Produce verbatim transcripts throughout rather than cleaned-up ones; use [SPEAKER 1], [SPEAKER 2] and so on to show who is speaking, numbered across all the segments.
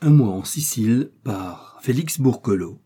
[SPEAKER 1] Un mois en Sicile par Félix Bourquelot.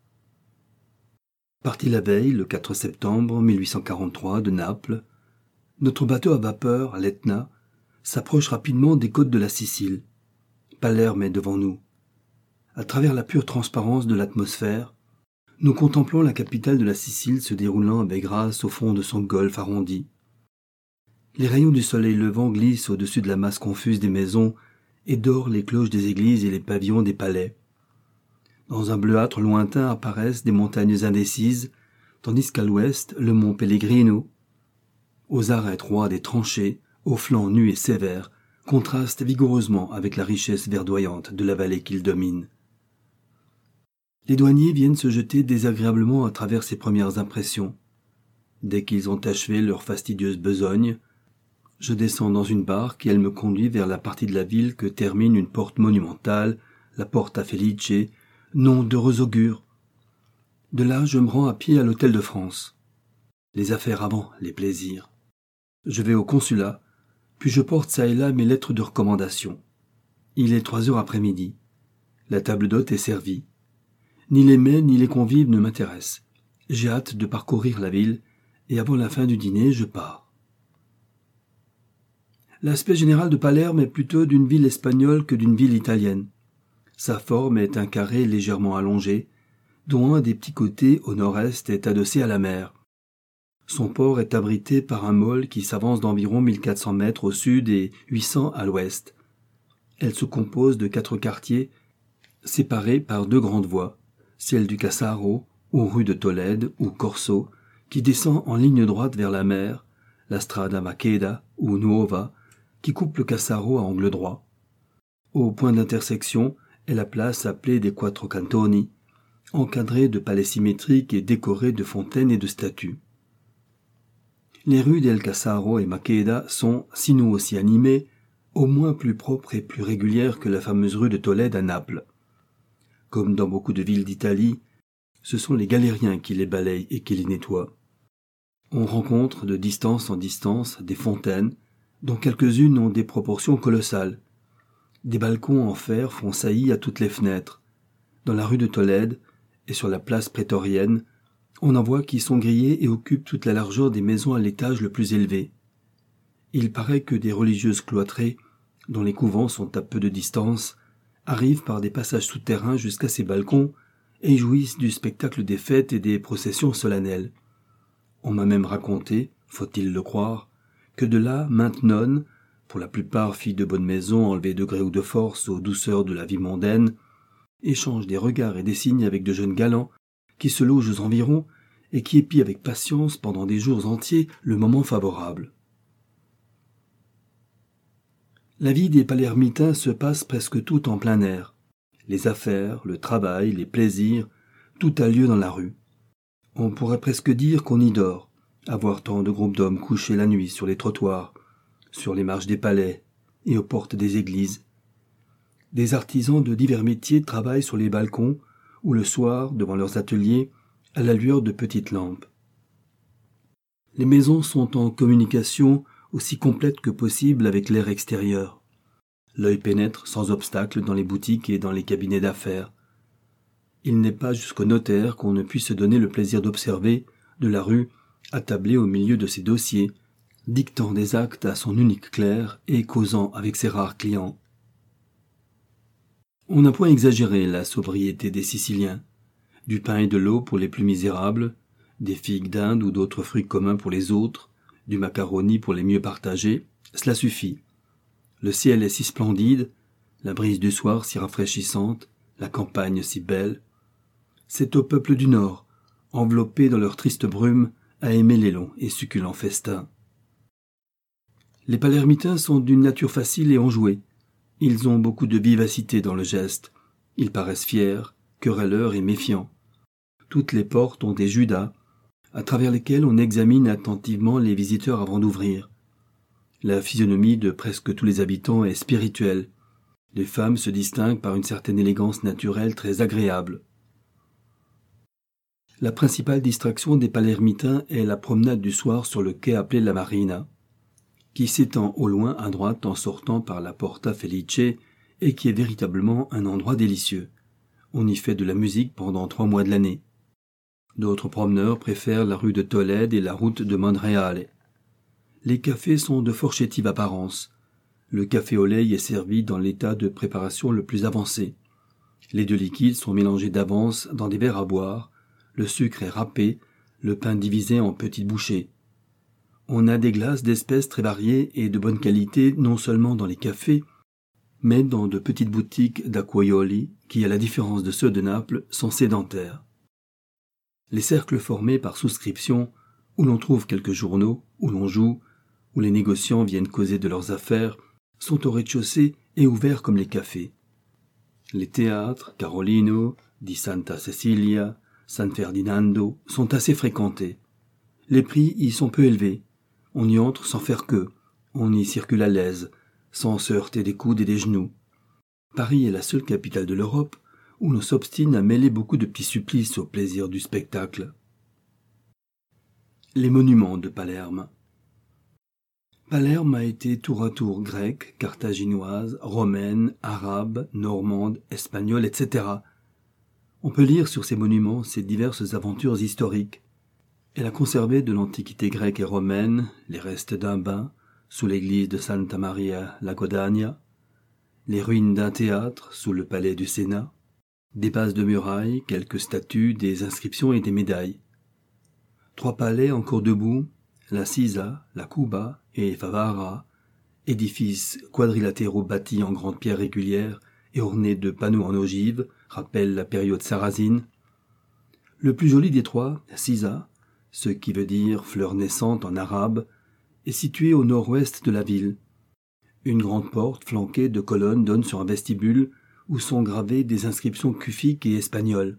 [SPEAKER 1] Parti la veille, le quatre septembre mille huit cent quarante-trois, de Naples, notre bateau à vapeur, l'Etna, s'approche rapidement des côtes de la Sicile. Palerme est devant nous. À travers la pure transparence de l'atmosphère, nous contemplons la capitale de la Sicile se déroulant avec grâce au fond de son golfe arrondi. Les rayons du soleil levant glissent au-dessus de la masse confuse des maisons et dorent les cloches des églises et les pavillons des palais. Dans un bleuâtre lointain apparaissent des montagnes indécises, tandis qu'à l'ouest, le mont Pellegrino, aux arêtes roides et tranchées, aux flancs nus et sévères, contraste vigoureusement avec la richesse verdoyante de la vallée qu'il domine. Les douaniers viennent se jeter désagréablement à travers ces premières impressions. Dès qu'ils ont achevé leur fastidieuse besogne, je descends dans une barque et elle me conduit vers la partie de la ville que termine une porte monumentale, la Porta Felice, nom d'heureux augure. De là, je me rends à pied à l'hôtel de France. Les affaires avant les plaisirs. Je vais au consulat, puis je porte çà et là mes lettres de recommandation. Il est trois heures après-midi. La table d'hôte est servie. Ni les mets ni les convives ne m'intéressent. J'ai hâte de parcourir la ville, et avant la fin du dîner, je pars. L'aspect général de Palerme est plutôt d'une ville espagnole que d'une ville italienne. Sa forme est un carré légèrement allongé, dont un des petits côtés au nord-est est adossé à la mer. Son port est abrité par un môle qui s'avance d'environ mille quatre cents mètres au sud et huit cents à l'ouest. Elle se compose de quatre quartiers, séparés par deux grandes voies, celle du Cassaro, ou rue de Tolède, ou Corso, qui descend en ligne droite vers la mer, la Strada Maqueda, ou Nuova, qui coupe le Cassaro à angle droit. Au point d'intersection est la place appelée des Quattro Cantoni, encadrée de palais symétriques et décorée de fontaines et de statues. Les rues d'El Cassaro et Maqueda sont, sinon aussi animées, au moins plus propres et plus régulières que la fameuse rue de Tolède à Naples. Comme dans beaucoup de villes d'Italie, ce sont les galériens qui les balayent et qui les nettoient. On rencontre de distance en distance des fontaines, dont quelques-unes ont des proportions colossales. Des balcons en fer font saillie à toutes les fenêtres. Dans la rue de Tolède et sur la place prétorienne, on en voit qui sont grillés et occupent toute la largeur des maisons à l'étage le plus élevé. Il paraît que des religieuses cloîtrées, dont les couvents sont à peu de distance, arrivent par des passages souterrains jusqu'à ces balcons et jouissent du spectacle des fêtes et des processions solennelles. On m'a même raconté, faut-il le croire, que de là, maintes nonnes, pour la plupart filles de bonne maison enlevées de gré ou de force aux douceurs de la vie mondaine, échangent des regards et des signes avec de jeunes galants qui se logent aux environs et qui épient avec patience pendant des jours entiers le moment favorable. La vie des Palermitains se passe presque toute en plein air. Les affaires, le travail, les plaisirs, tout a lieu dans la rue. On pourrait presque dire qu'on y dort, à voir tant de groupes d'hommes couchés la nuit sur les trottoirs, sur les marches des palais et aux portes des églises. Des artisans de divers métiers travaillent sur les balcons ou le soir, devant leurs ateliers, à la lueur de petites lampes. Les maisons sont en communication aussi complète que possible avec l'air extérieur. L'œil pénètre sans obstacle dans les boutiques et dans les cabinets d'affaires. Il n'est pas jusqu'au notaire qu'on ne puisse se donner le plaisir d'observer, de la rue, attablé au milieu de ses dossiers, dictant des actes à son unique clerc et causant avec ses rares clients. On n'a point exagéré la sobriété des Siciliens. Du pain et de l'eau pour les plus misérables, des figues d'Inde ou d'autres fruits communs pour les autres, du macaroni pour les mieux partagés, cela suffit. Le ciel est si splendide, la brise du soir si rafraîchissante, la campagne si belle. C'est au peuple du Nord, enveloppé dans leur triste brume, à aimer les longs et succulents festins. Les Palermitains sont d'une nature facile et enjouée. Ils ont beaucoup de vivacité dans le geste. Ils paraissent fiers, querelleurs et méfiants. Toutes les portes ont des Judas, à travers lesquels on examine attentivement les visiteurs avant d'ouvrir. La physionomie de presque tous les habitants est spirituelle. Les femmes se distinguent par une certaine élégance naturelle très agréable. La principale distraction des Palermitains est la promenade du soir sur le quai appelé la Marina, qui s'étend au loin à droite en sortant par la Porta Felice et qui est véritablement un endroit délicieux. On y fait de la musique pendant trois mois de l'année. D'autres promeneurs préfèrent la rue de Tolède et la route de Monreale. Les cafés sont de fort chétive apparence. Le café au lait est servi dans l'état de préparation le plus avancé. Les deux liquides sont mélangés d'avance dans des verres à boire, le sucre est râpé, le pain divisé en petites bouchées. On a des glaces d'espèces très variées et de bonne qualité non seulement dans les cafés, mais dans de petites boutiques d'acquaioli qui, à la différence de ceux de Naples, sont sédentaires. Les cercles formés par souscription, où l'on trouve quelques journaux, où l'on joue, où les négociants viennent causer de leurs affaires, sont au rez-de-chaussée et ouverts comme les cafés. Les théâtres, Carolino, di Santa Cecilia, San Ferdinando, sont assez fréquentés. Les prix y sont peu élevés. On y entre sans faire queue. On y circule à l'aise, sans se heurter des coudes et des genoux. Paris est la seule capitale de l'Europe où l'on s'obstine à mêler beaucoup de petits supplices au plaisir du spectacle. Les monuments de Palerme. Palerme a été tour à tour grecque, carthaginoise, romaine, arabe, normande, espagnole, et cetera. On peut lire sur ces monuments ses diverses aventures historiques. Elle a conservé de l'antiquité grecque et romaine les restes d'un bain sous l'église de Santa Maria la Godania, les ruines d'un théâtre sous le palais du Sénat, des bases de murailles, quelques statues, des inscriptions et des médailles. Trois palais encore debout, la Sisa, la Cuba et Favara, édifices quadrilatéraux bâtis en grande pierre régulière et ornés de panneaux en ogive, rappellent la période sarrasine. Le plus joli des trois, Sisa, ce qui veut dire fleur naissante en arabe, est situé au nord-ouest de la ville. Une grande porte flanquée de colonnes donne sur un vestibule où sont gravées des inscriptions kufiques et espagnoles.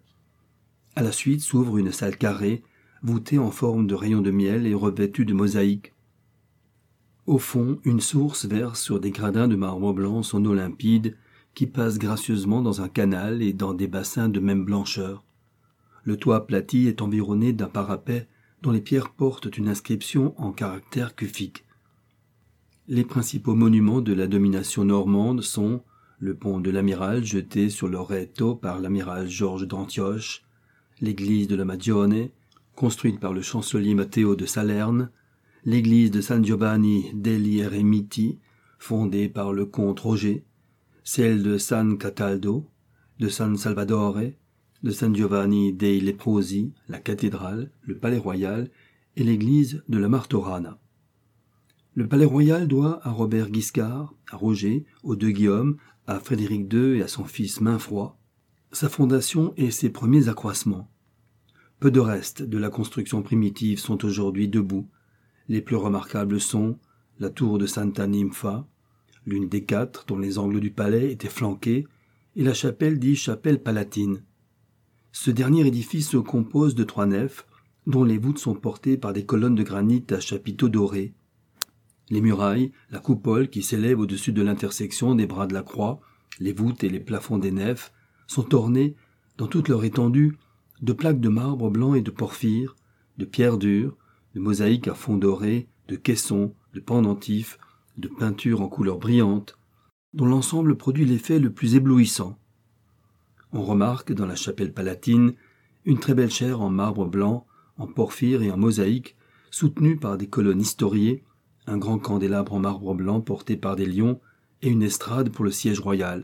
[SPEAKER 1] À la suite s'ouvre une salle carrée, voûtée en forme de rayon de miel et revêtue de mosaïques. Au fond, une source verse sur des gradins de marbre blanc son eau limpide qui passe gracieusement dans un canal et dans des bassins de même blancheur. Le toit aplati est environné d'un parapet dont les pierres portent une inscription en caractères kufiques. Les principaux monuments de la domination normande sont le pont de l'Amiral jeté sur le Retto par l'amiral Georges d'Antioche, l'église de la Magione, construite par le chancelier Matteo de Salerne, l'église de San Giovanni degli Eremiti, fondée par le comte Roger, celle de San Cataldo, de San Salvadore, de San Giovanni dei Leprosi, la cathédrale, le palais royal et l'église de la Martorana. Le palais royal doit à Robert Guiscard, à Roger, aux deux Guillaume, à Frédéric deux et à son fils Mainfroi, sa fondation et ses premiers accroissements. Peu de restes de la construction primitive sont aujourd'hui debout. Les plus remarquables sont la tour de Santa Ninfa, l'une des quatre dont les angles du palais étaient flanqués, et la chapelle dite chapelle palatine. Ce dernier édifice se compose de trois nefs, dont les voûtes sont portées par des colonnes de granit à chapiteaux dorés. Les murailles, la coupole qui s'élève au-dessus de l'intersection des bras de la croix, les voûtes et les plafonds des nefs, sont ornées, dans toute leur étendue, de plaques de marbre blanc et de porphyre, de pierres dures, de mosaïques à fond doré, de caissons, de pendentifs, de peintures en couleurs brillantes, dont l'ensemble produit l'effet le plus éblouissant. On remarque dans la chapelle palatine une très belle chaire en marbre blanc, en porphyre et en mosaïque, soutenue par des colonnes historiées, un grand candélabre en marbre blanc porté par des lions et une estrade pour le siège royal.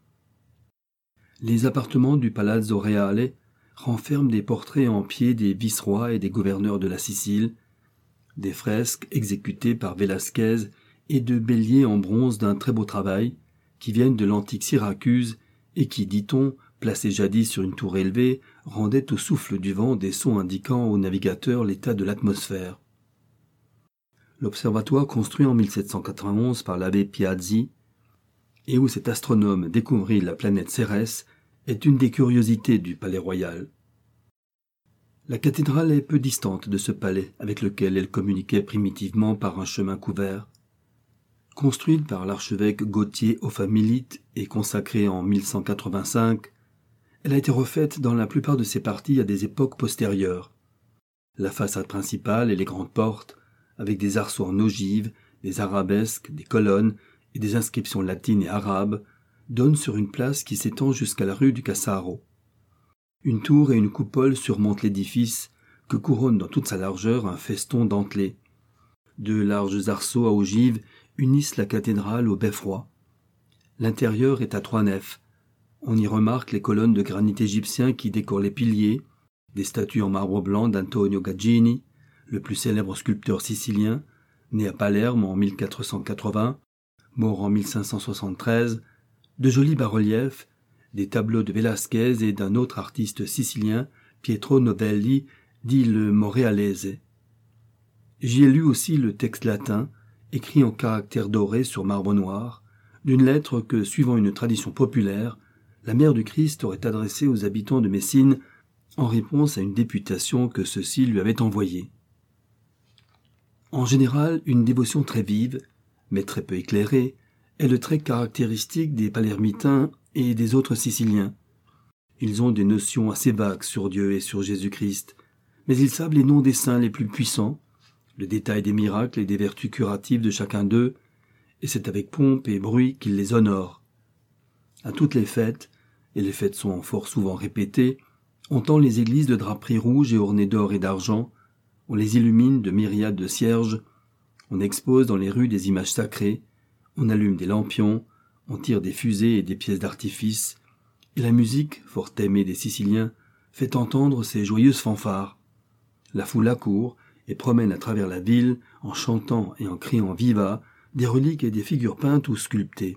[SPEAKER 1] Les appartements du Palazzo Reale renferment des portraits en pied des vice-rois et des gouverneurs de la Sicile, des fresques exécutées par Velasquez et de béliers en bronze d'un très beau travail, qui viennent de l'antique Syracuse et qui, dit-on, placés jadis sur une tour élevée, rendaient au souffle du vent des sons indiquant aux navigateurs l'état de l'atmosphère. L'observatoire construit en mille sept cent quatre-vingt-onze par l'abbé Piazzi, et où cet astronome découvrit la planète Cérès, est une des curiosités du palais royal. La cathédrale est peu distante de ce palais avec lequel elle communiquait primitivement par un chemin couvert. Construite par l'archevêque Gauthier Ophamilite et consacrée en mille cent quatre-vingt-cinq, elle a été refaite dans la plupart de ses parties à des époques postérieures. La façade principale et les grandes portes, avec des arceaux en ogive, des arabesques, des colonnes et des inscriptions latines et arabes, donne sur une place qui s'étend jusqu'à la rue du Cassaro. Une tour et une coupole surmontent l'édifice, que couronne dans toute sa largeur un feston dentelé. Deux larges arceaux à ogives unissent la cathédrale au beffroi. L'intérieur est à trois nefs. On y remarque les colonnes de granit égyptien qui décorent les piliers, des statues en marbre blanc d'Antonio Gaggini, le plus célèbre sculpteur sicilien, né à Palerme en mille quatre cent quatre-vingts, mort en mille cinq cent soixante-treize, de jolis bas-reliefs, des tableaux de Velázquez et d'un autre artiste sicilien, Pietro Novelli, dit le Morealese. J'y ai lu aussi le texte latin, écrit en caractères dorés sur marbre noir, d'une lettre que, suivant une tradition populaire, la mère du Christ aurait adressée aux habitants de Messine en réponse à une députation que ceux-ci lui avaient envoyée. En général, une dévotion très vive, mais très peu éclairée, est le trait caractéristique des Palermitains et des autres Siciliens. Ils ont des notions assez vagues sur Dieu et sur Jésus-Christ, mais ils savent les noms des saints les plus puissants, le détail des miracles et des vertus curatives de chacun d'eux, et c'est avec pompe et bruit qu'ils les honorent. À toutes les fêtes, et les fêtes sont fort souvent répétées, on tend les églises de draperies rouges et ornées d'or et d'argent, on les illumine de myriades de cierges, on expose dans les rues des images sacrées, on allume des lampions, on tire des fusées et des pièces d'artifice, et la musique, fort aimée des Siciliens, fait entendre ces joyeuses fanfares. La foule accourt et promène à travers la ville, en chantant et en criant viva, des reliques et des figures peintes ou sculptées.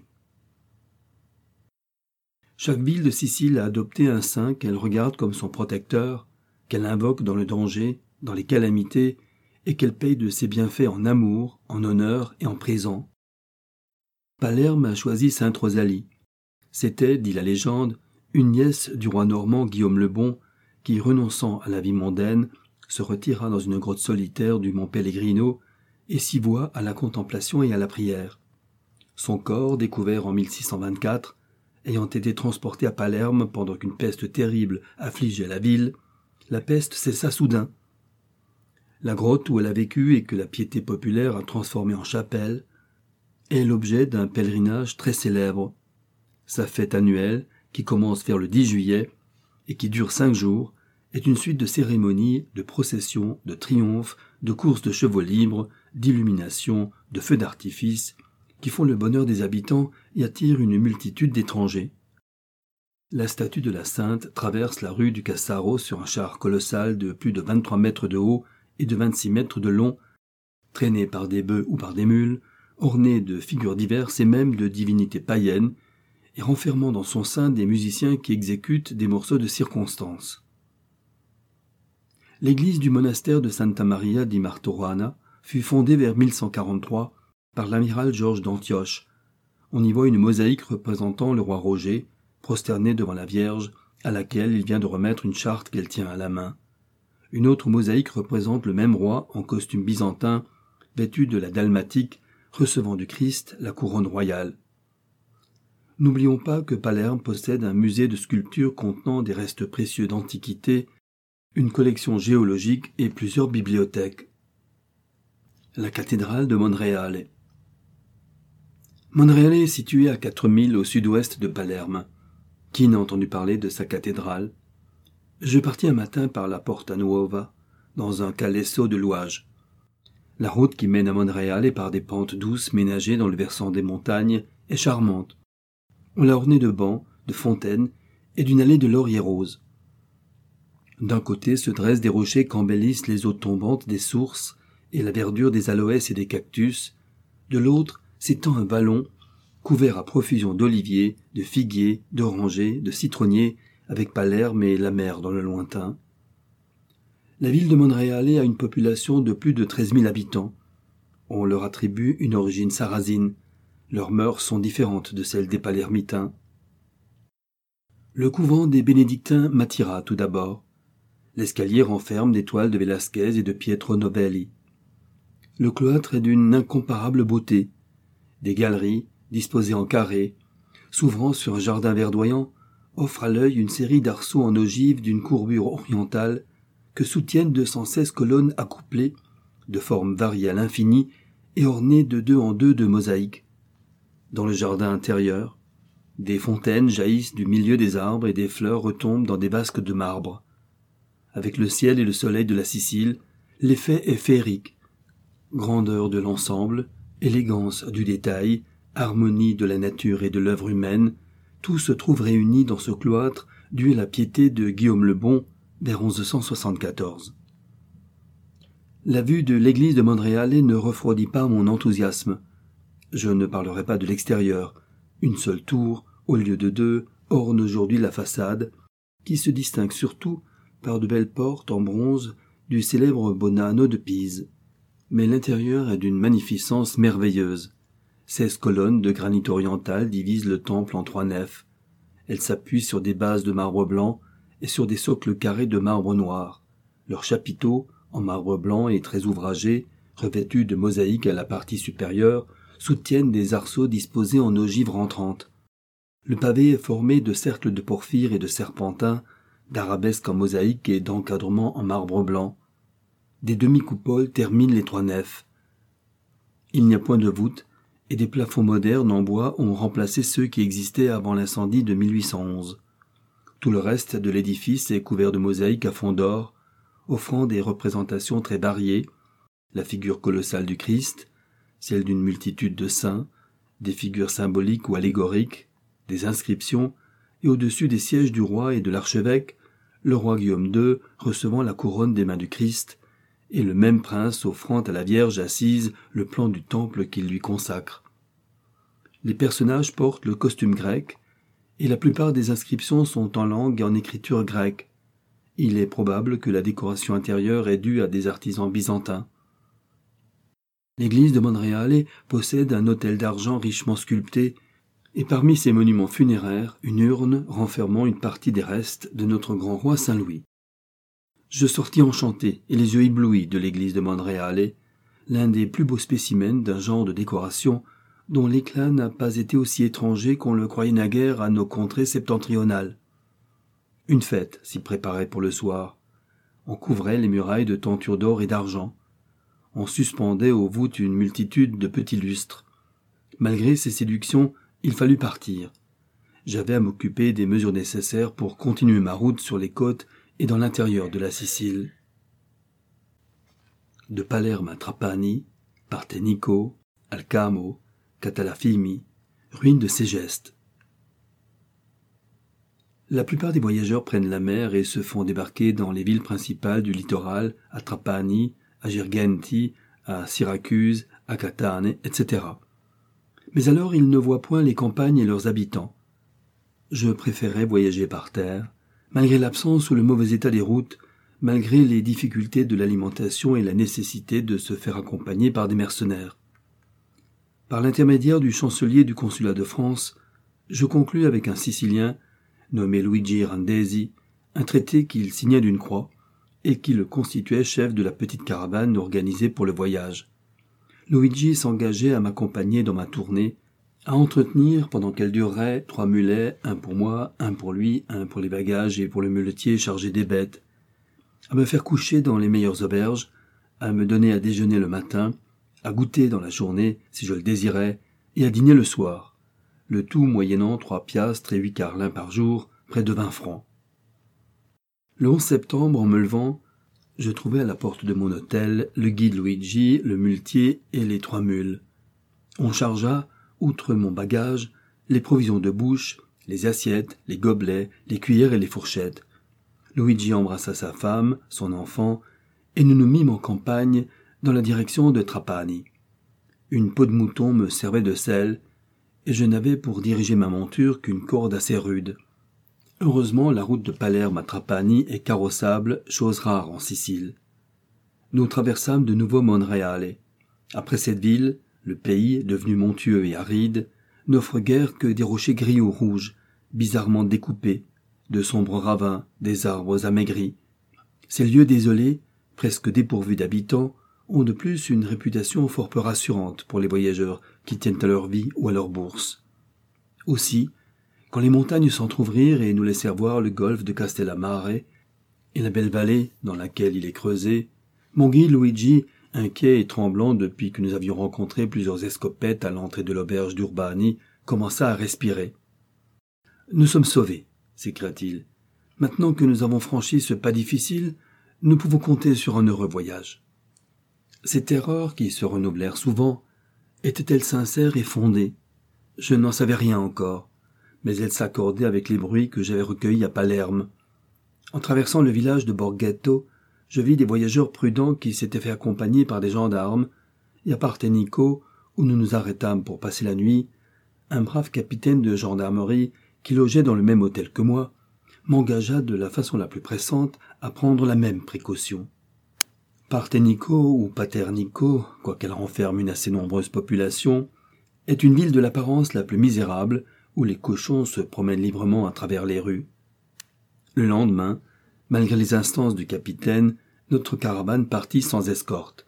[SPEAKER 1] Chaque ville de Sicile a adopté un saint qu'elle regarde comme son protecteur, qu'elle invoque dans le danger, dans les calamités, et qu'elle paye de ses bienfaits en amour, en honneur et en présent. Palerme a choisi sainte Rosalie. C'était, dit la légende, une nièce du roi normand Guillaume le Bon, qui, renonçant à la vie mondaine, se retira dans une grotte solitaire du mont Pellegrino et s'y voua à la contemplation et à la prière. Son corps, découvert en mille six cent vingt-quatre, ayant été transporté à Palerme pendant qu'une peste terrible affligeait la ville, la peste cessa soudain. La grotte où elle a vécu et que la piété populaire a transformée en chapelle est l'objet d'un pèlerinage très célèbre. Sa fête annuelle, qui commence vers le dix juillet et qui dure cinq jours, est une suite de cérémonies, de processions, de triomphes, de courses de chevaux libres, d'illuminations, de feux d'artifice, qui font le bonheur des habitants et attirent une multitude d'étrangers. La statue de la Sainte traverse la rue du Cassaro sur un char colossal de plus de vingt-trois mètres de haut et de vingt-six mètres de long, traîné par des bœufs ou par des mules, orné de figures diverses et même de divinités païennes, et renfermant dans son sein des musiciens qui exécutent des morceaux de circonstance. L'église du monastère de Santa Maria di Martorana fut fondée vers mille cent quarante-trois par l'amiral Georges d'Antioche. On y voit une mosaïque représentant le roi Roger, prosterné devant la Vierge, à laquelle il vient de remettre une charte qu'elle tient à la main. Une autre mosaïque représente le même roi en costume byzantin, vêtu de la dalmatique, recevant du Christ la couronne royale. N'oublions pas que Palerme possède un musée de sculptures contenant des restes précieux d'antiquité, une collection géologique et plusieurs bibliothèques. La cathédrale de Monreale. Monreale est située à quatre milles au sud-ouest de Palerme. Qui n'a entendu parler de sa cathédrale? Je partis un matin par la Porta Nuova, dans un calesso de louage. La route qui mène à Monreale par des pentes douces ménagées dans le versant des montagnes est charmante. On l'a ornée de bancs, de fontaines et d'une allée de lauriers roses. D'un côté se dressent des rochers qu'embellissent les eaux tombantes des sources et la verdure des aloès et des cactus. De l'autre s'étend un vallon couvert à profusion d'oliviers, de figuiers, d'orangers, de citronniers, avec Palerme et la mer dans le lointain. La ville de Monreale a une population de plus de treize mille habitants. On leur attribue une origine sarrasine. Leurs mœurs sont différentes de celles des Palermitains. Le couvent des bénédictins m'attira tout d'abord. L'escalier renferme des toiles de Velázquez et de Pietro Novelli. Le cloître est d'une incomparable beauté. Des galeries, disposées en carrés, s'ouvrant sur un jardin verdoyant, offrent à l'œil une série d'arceaux en ogive d'une courbure orientale que soutiennent deux cent seize colonnes accouplées, de formes variées à l'infini et ornées de deux en deux de mosaïques. Dans le jardin intérieur, Des fontaines jaillissent du milieu des arbres et des fleurs retombent dans des vasques de marbre. Avec le ciel et le soleil de la Sicile, l'effet est féerique. Grandeur de l'ensemble, élégance du détail, harmonie de la nature et de l'œuvre humaine, tout se trouve réuni dans ce cloître dû à la piété de Guillaume le Bon vers onze cent soixante-quatorze. La vue de l'église de Monreale ne refroidit pas mon enthousiasme. Je ne parlerai pas de l'extérieur. Une seule tour, au lieu de deux, orne aujourd'hui la façade, qui se distingue surtout par de belles portes en bronze du célèbre Bonanno de Pise. Mais l'intérieur est d'une magnificence merveilleuse. Seize colonnes de granit oriental divisent le temple en trois nefs. Elles s'appuient sur des bases de marbre blanc et sur des socles carrés de marbre noir. Leurs chapiteaux, en marbre blanc et très ouvragés, revêtus de mosaïques à la partie supérieure, soutiennent des arceaux disposés en ogives rentrantes. Le pavé est formé de cercles de porphyre et de serpentins, d'arabesques en mosaïque et d'encadrements en marbre blanc. Des demi-coupoles terminent les trois nefs. Il n'y a point de voûte, et des plafonds modernes en bois ont remplacé ceux qui existaient avant l'incendie de mille huit cent onze. Tout le reste de l'édifice est couvert de mosaïques à fond d'or, offrant des représentations très variées, la figure colossale du Christ, celle d'une multitude de saints, des figures symboliques ou allégoriques, des inscriptions, et au-dessus des sièges du roi et de l'archevêque, le roi Guillaume deux recevant la couronne des mains du Christ, et le même prince offrant à la Vierge assise le plan du temple qu'il lui consacre. Les personnages portent le costume grec, et la plupart des inscriptions sont en langue et en écriture grecque. Il est probable que la décoration intérieure est due à des artisans byzantins. L'église de Monreale possède un autel d'argent richement sculpté, et parmi ses monuments funéraires, une urne renfermant une partie des restes de notre grand roi Saint-Louis. Je sortis enchanté et les yeux éblouis de l'église de Monreale, l'un des plus beaux spécimens d'un genre de décoration dont l'éclat n'a pas été aussi étranger qu'on le croyait naguère à nos contrées septentrionales. Une fête s'y préparait pour le soir. On couvrait les murailles de tentures d'or et d'argent. On suspendait aux voûtes une multitude de petits lustres. Malgré ces séductions, il fallut partir. J'avais à m'occuper des mesures nécessaires pour continuer ma route sur les côtes et dans l'intérieur de la Sicile. De Palerme à Trapani, Partenico, Alcamo, Catalafimi, ruines de Ségeste. La plupart des voyageurs prennent la mer et se font débarquer dans les villes principales du littoral, à Trapani, à Girgenti, à Syracuse, à Catane, et cetera. Mais alors ils ne voient point les campagnes et leurs habitants. Je préférais voyager par terre, malgré l'absence ou le mauvais état des routes, malgré les difficultés de l'alimentation et la nécessité de se faire accompagner par des mercenaires. Par l'intermédiaire du chancelier du consulat de France, je conclus avec un Sicilien, nommé Luigi Randesi, un traité qu'il signa d'une croix, et qui le constituait chef de la petite caravane organisée pour le voyage. Luigi s'engageait à m'accompagner dans ma tournée, à entretenir, pendant qu'elle durerait, trois mulets, un pour moi, un pour lui, un pour les bagages et pour le muletier chargé des bêtes, à me faire coucher dans les meilleures auberges, à me donner à déjeuner le matin, à goûter dans la journée, si je le désirais, et à dîner le soir, le tout moyennant trois piastres et huit carlins par jour, près de vingt francs. Le onze septembre, en me levant, je trouvai à la porte de mon hôtel le guide Luigi, le muletier et les trois mules. On chargea, outre mon bagage, les provisions de bouche, les assiettes, les gobelets, les cuillères et les fourchettes. Luigi embrassa sa femme, son enfant, et nous nous mîmes en campagne dans la direction de Trapani. Une peau de mouton me servait de selle, et je n'avais pour diriger ma monture qu'une corde assez rude. Heureusement, la route de Palerme à Trapani est carrossable, chose rare en Sicile. Nous traversâmes de nouveau Monreale. Après cette ville, le pays, devenu montueux et aride, n'offre guère que des rochers gris ou rouges, bizarrement découpés, de sombres ravins, des arbres amaigris. Ces lieux désolés, presque dépourvus d'habitants, ont de plus une réputation fort peu rassurante pour les voyageurs qui tiennent à leur vie ou à leur bourse. Aussi, quand les montagnes s'entr'ouvrirent et nous laissèrent voir le golfe de Castellammare et la belle vallée dans laquelle il est creusé, mon guide Luigi, inquiet et tremblant depuis que nous avions rencontré plusieurs escopettes à l'entrée de l'auberge d'Urbani, commença à respirer. « Nous sommes sauvés !» s'écria-t-il. « Maintenant que nous avons franchi ce pas difficile, nous pouvons compter sur un heureux voyage. » Ces terreurs, qui se renouvelèrent souvent, étaient-elles sincères et fondées? Je n'en savais rien encore, mais elles s'accordaient avec les bruits que j'avais recueillis à Palerme. En traversant le village de Borghetto, je vis des voyageurs prudents qui s'étaient fait accompagner par des gendarmes, et à Partenico, où nous nous arrêtâmes pour passer la nuit, un brave capitaine de gendarmerie, qui logeait dans le même hôtel que moi, m'engagea de la façon la plus pressante à prendre la même précaution. Partenico ou Paternico, quoiqu'elle renferme une assez nombreuse population, est une ville de l'apparence la plus misérable où les cochons se promènent librement à travers les rues. Le lendemain, malgré les instances du capitaine, notre caravane partit sans escorte.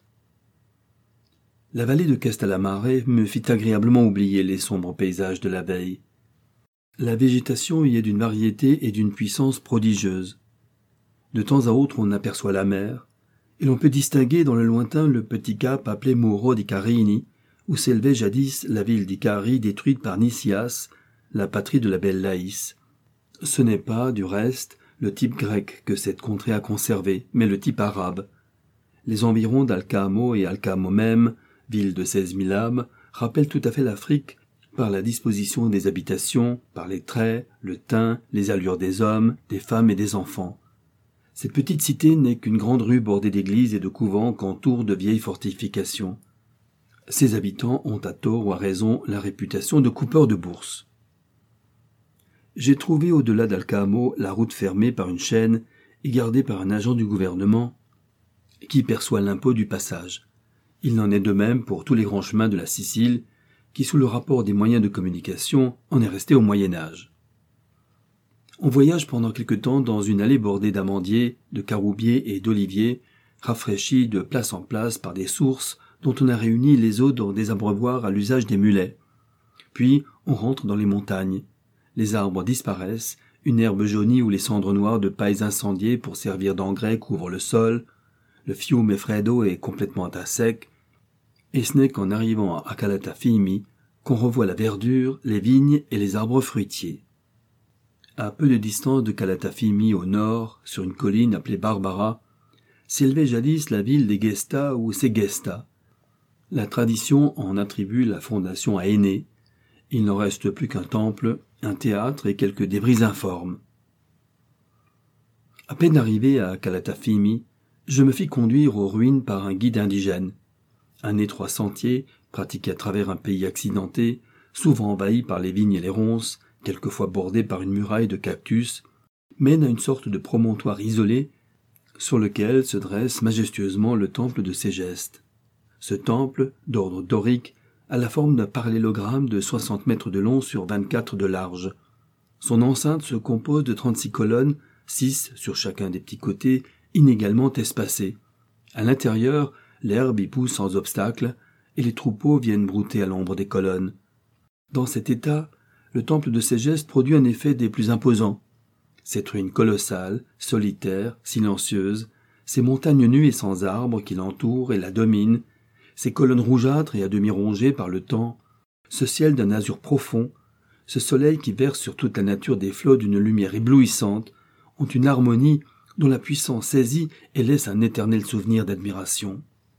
[SPEAKER 1] La vallée de Castellammare me fit agréablement oublier les sombres paysages de la veille. La végétation y est d'une variété et d'une puissance prodigieuse. De temps à autre on aperçoit la mer, et l'on peut distinguer dans le lointain le petit cap appelé Muro di Carini, où s'élevait jadis la ville d'Icari détruite par Nicias, la patrie de la belle Laïs. Ce n'est pas, du reste, le type grec que cette contrée a conservé, mais le type arabe. Les environs d'Alcamo et Alcamo même, ville de seize mille âmes, rappellent tout à fait l'Afrique par la disposition des habitations, par les traits, le teint, les allures des hommes, des femmes et des enfants. Cette petite cité n'est qu'une grande rue bordée d'églises et de couvents qu'entourent de vieilles fortifications. Ses habitants ont à tort ou à raison la réputation de coupeurs de bourse. J'ai trouvé au-delà d'Alcamo la route fermée par une chaîne et gardée par un agent du gouvernement qui perçoit l'impôt du passage. Il n'en est de même pour tous les grands chemins de la Sicile qui, sous le rapport des moyens de communication, en est resté au Moyen-Âge. On voyage pendant quelque temps dans une allée bordée d'amandiers, de caroubiers et d'oliviers, rafraîchie de place en place par des sources dont on a réuni les eaux dans des abreuvoirs à l'usage des mulets. Puis on rentre dans les montagnes. Les arbres disparaissent, une herbe jaunie ou les cendres noires de pailles incendiées pour servir d'engrais couvrent le sol, le fiume Freddo est complètement à sec, et ce n'est qu'en arrivant à Calatafimi qu'on revoit la verdure, les vignes et les arbres fruitiers. À peu de distance de Calatafimi au nord, sur une colline appelée Barbara, s'élevait jadis la ville des Gesta ou Segesta. La tradition en attribue la fondation à Énée. Il n'en reste plus qu'un temple, un théâtre et quelques débris informes. À peine arrivé à Calatafimi, je me fis conduire aux ruines par un guide indigène. Un étroit sentier, pratiqué à travers un pays accidenté, souvent envahi par les vignes et les ronces, quelquefois bordé par une muraille de cactus, mène à une sorte de promontoire isolé sur lequel se dresse majestueusement le temple de Ségeste. Ce temple, d'ordre dorique, a la forme d'un parallélogramme de soixante mètres de long sur vingt-quatre de large. Son enceinte se compose de trente-six colonnes, six sur chacun des petits côtés, inégalement espacées. À l'intérieur, l'herbe y pousse sans obstacle, et les troupeaux viennent brouter à l'ombre des colonnes. Dans cet état, le temple de Ségeste produit un effet des plus imposants. Cette ruine colossale, solitaire, silencieuse, ces montagnes nues et sans arbres qui l'entourent et la dominent, ces colonnes rougeâtres et à demi rongées par le temps, ce ciel d'un azur profond, ce soleil qui verse sur toute la nature des flots d'une lumière éblouissante, ont une harmonie dont la puissance saisit et laisse un éternel souvenir d'admiration.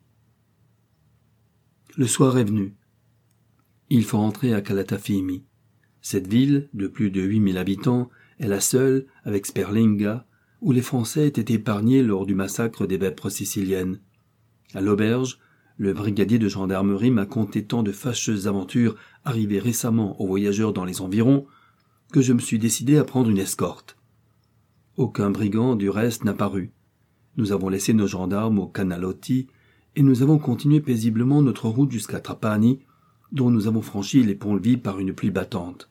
[SPEAKER 1] Le soir est venu. Il faut rentrer à Calatafimi. Cette ville, de plus de huit mille habitants, est la seule, avec Sperlinga, où les Français étaient épargnés lors du massacre des vêpres siciliennes. À l'auberge, le brigadier de gendarmerie m'a conté tant de fâcheuses aventures arrivées récemment aux voyageurs dans les environs que je me suis décidé à prendre une escorte. Aucun brigand, du reste, n'a paru. Nous avons laissé nos gendarmes au Canalotti et nous avons continué paisiblement notre route jusqu'à Trapani, dont nous avons franchi les ponts-levis par une pluie battante.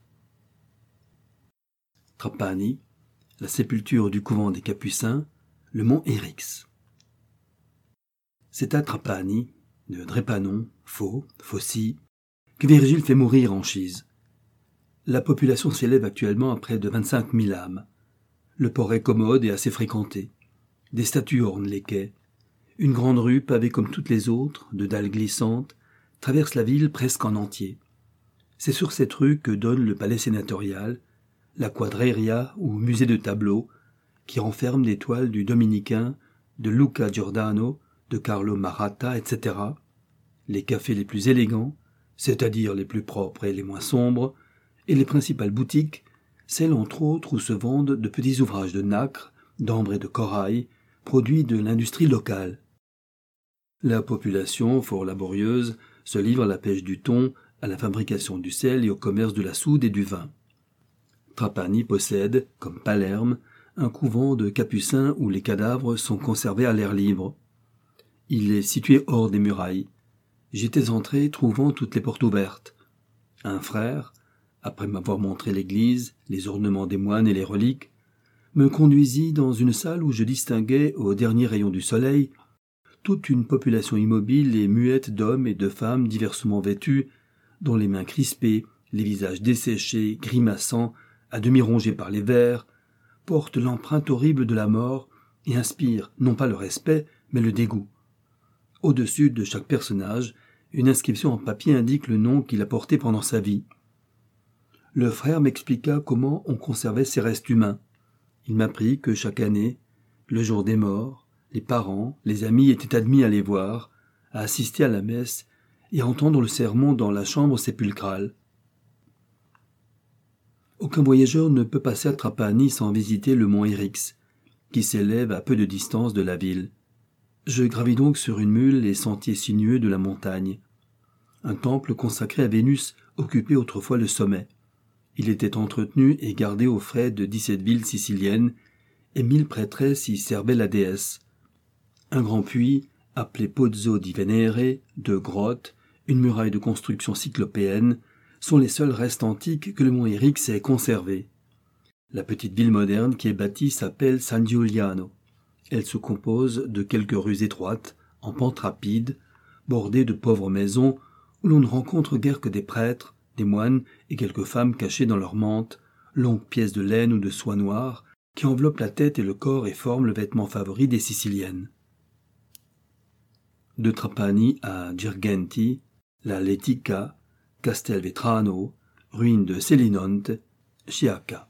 [SPEAKER 1] Trapani, la sépulture du couvent des Capucins, le mont Eryx. C'est à Trapani, de Drépanon, Faux, Phossie, que Virgile fait mourir Anchise. La population s'élève actuellement à près de vingt-cinq mille âmes. Le port est commode et assez fréquenté. Des statues ornent les quais. Une grande rue, pavée comme toutes les autres, de dalles glissantes, traverse la ville presque en entier. C'est sur cette rue que donne le palais sénatorial, la Quadreria ou musée de tableaux, qui renferme des toiles du Dominicain, de Luca Giordano, de Carlo Maratta, et cetera, les cafés les plus élégants, c'est-à-dire les plus propres et les moins sombres, et les principales boutiques, celles entre autres où se vendent de petits ouvrages de nacre, d'ambre et de corail, produits de l'industrie locale. La population, fort laborieuse, se livre à la pêche du thon, à la fabrication du sel et au commerce de la soude et du vin. Trapani possède, comme Palerme, un couvent de capucins où les cadavres sont conservés à l'air libre. Il est situé hors des murailles. J'étais entré trouvant toutes les portes ouvertes. Un frère, après m'avoir montré l'église, les ornements des moines et les reliques, me conduisit dans une salle où je distinguais, au dernier rayon du soleil, toute une population immobile et muette d'hommes et de femmes diversement vêtus, dont les mains crispées, les visages desséchés, grimaçants, à demi rongés par les vers, portent l'empreinte horrible de la mort et inspirent non pas le respect, mais le dégoût. Au-dessus de chaque personnage, une inscription en papier indique le nom qu'il a porté pendant sa vie. Le frère m'expliqua comment on conservait ces restes humains. Il m'apprit que chaque année, le jour des morts, les parents, les amis étaient admis à les voir, à assister à la messe et à entendre le sermon dans la chambre sépulcrale. Aucun voyageur ne peut passer à Trapani sans visiter le mont Eryx, qui s'élève à peu de distance de la ville. Je gravis donc sur une mule les sentiers sinueux de la montagne. Un temple consacré à Vénus occupait autrefois le sommet. Il était entretenu et gardé aux frais de dix-sept villes siciliennes, et mille prêtresses y servaient la déesse. Un grand puits, appelé Pozzo di Venere, deux grottes, une muraille de construction cyclopéenne, sont les seuls restes antiques que le mont Eryx ait conservés. La petite ville moderne qui est bâtie s'appelle San Giuliano. Elle se compose de quelques rues étroites, en pente rapide, bordées de pauvres maisons où l'on ne rencontre guère que des prêtres, des moines et quelques femmes cachées dans leurs mantes, longues pièces de laine ou de soie noire, qui enveloppent la tête et le corps et forment le vêtement favori des Siciliennes. De Trapani à Girgenti, la Letica, Castelvetrano, ruine de Selinonte, Sciacca.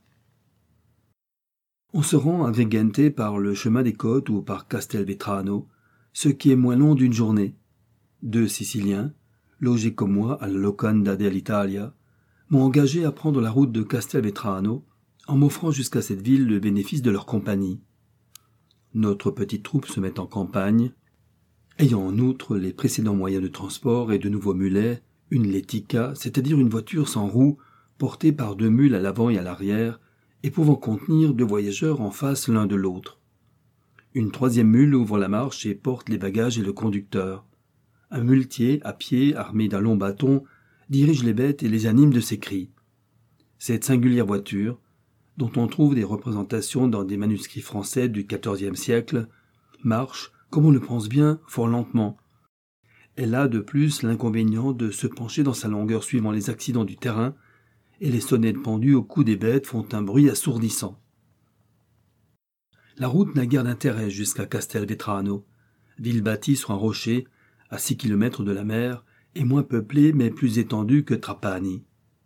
[SPEAKER 1] On se rend à Girgenti par le chemin des côtes ou par Castelvetrano, ce qui est moins long d'une journée. Deux Siciliens, logés comme moi à la Locanda dell'Italia, m'ont engagé à prendre la route de Castelvetrano, en m'offrant jusqu'à cette ville le bénéfice de leur compagnie. Notre petite troupe se met en campagne, ayant en outre les précédents moyens de transport et de nouveaux mulets, une Letica, c'est-à-dire une voiture sans roues, portée par deux mules à l'avant et à l'arrière, et pouvant contenir deux voyageurs en face l'un de l'autre. Une troisième mule ouvre la marche et porte les bagages et le conducteur. Un muletier, à pied, armé d'un long bâton, dirige les bêtes et les anime de ses cris. Cette singulière voiture, dont on trouve des représentations dans des manuscrits français du quatorzième siècle, marche, comme on le pense bien, fort lentement. Elle a de plus l'inconvénient de se pencher dans sa longueur suivant les accidents du terrain, et les sonnettes pendues au cou des bêtes font un bruit assourdissant. La route n'a guère d'intérêt jusqu'à Castelvetrano, ville bâtie sur un rocher, à six kilomètres de la mer, et moins peuplée mais plus étendue que Trapani.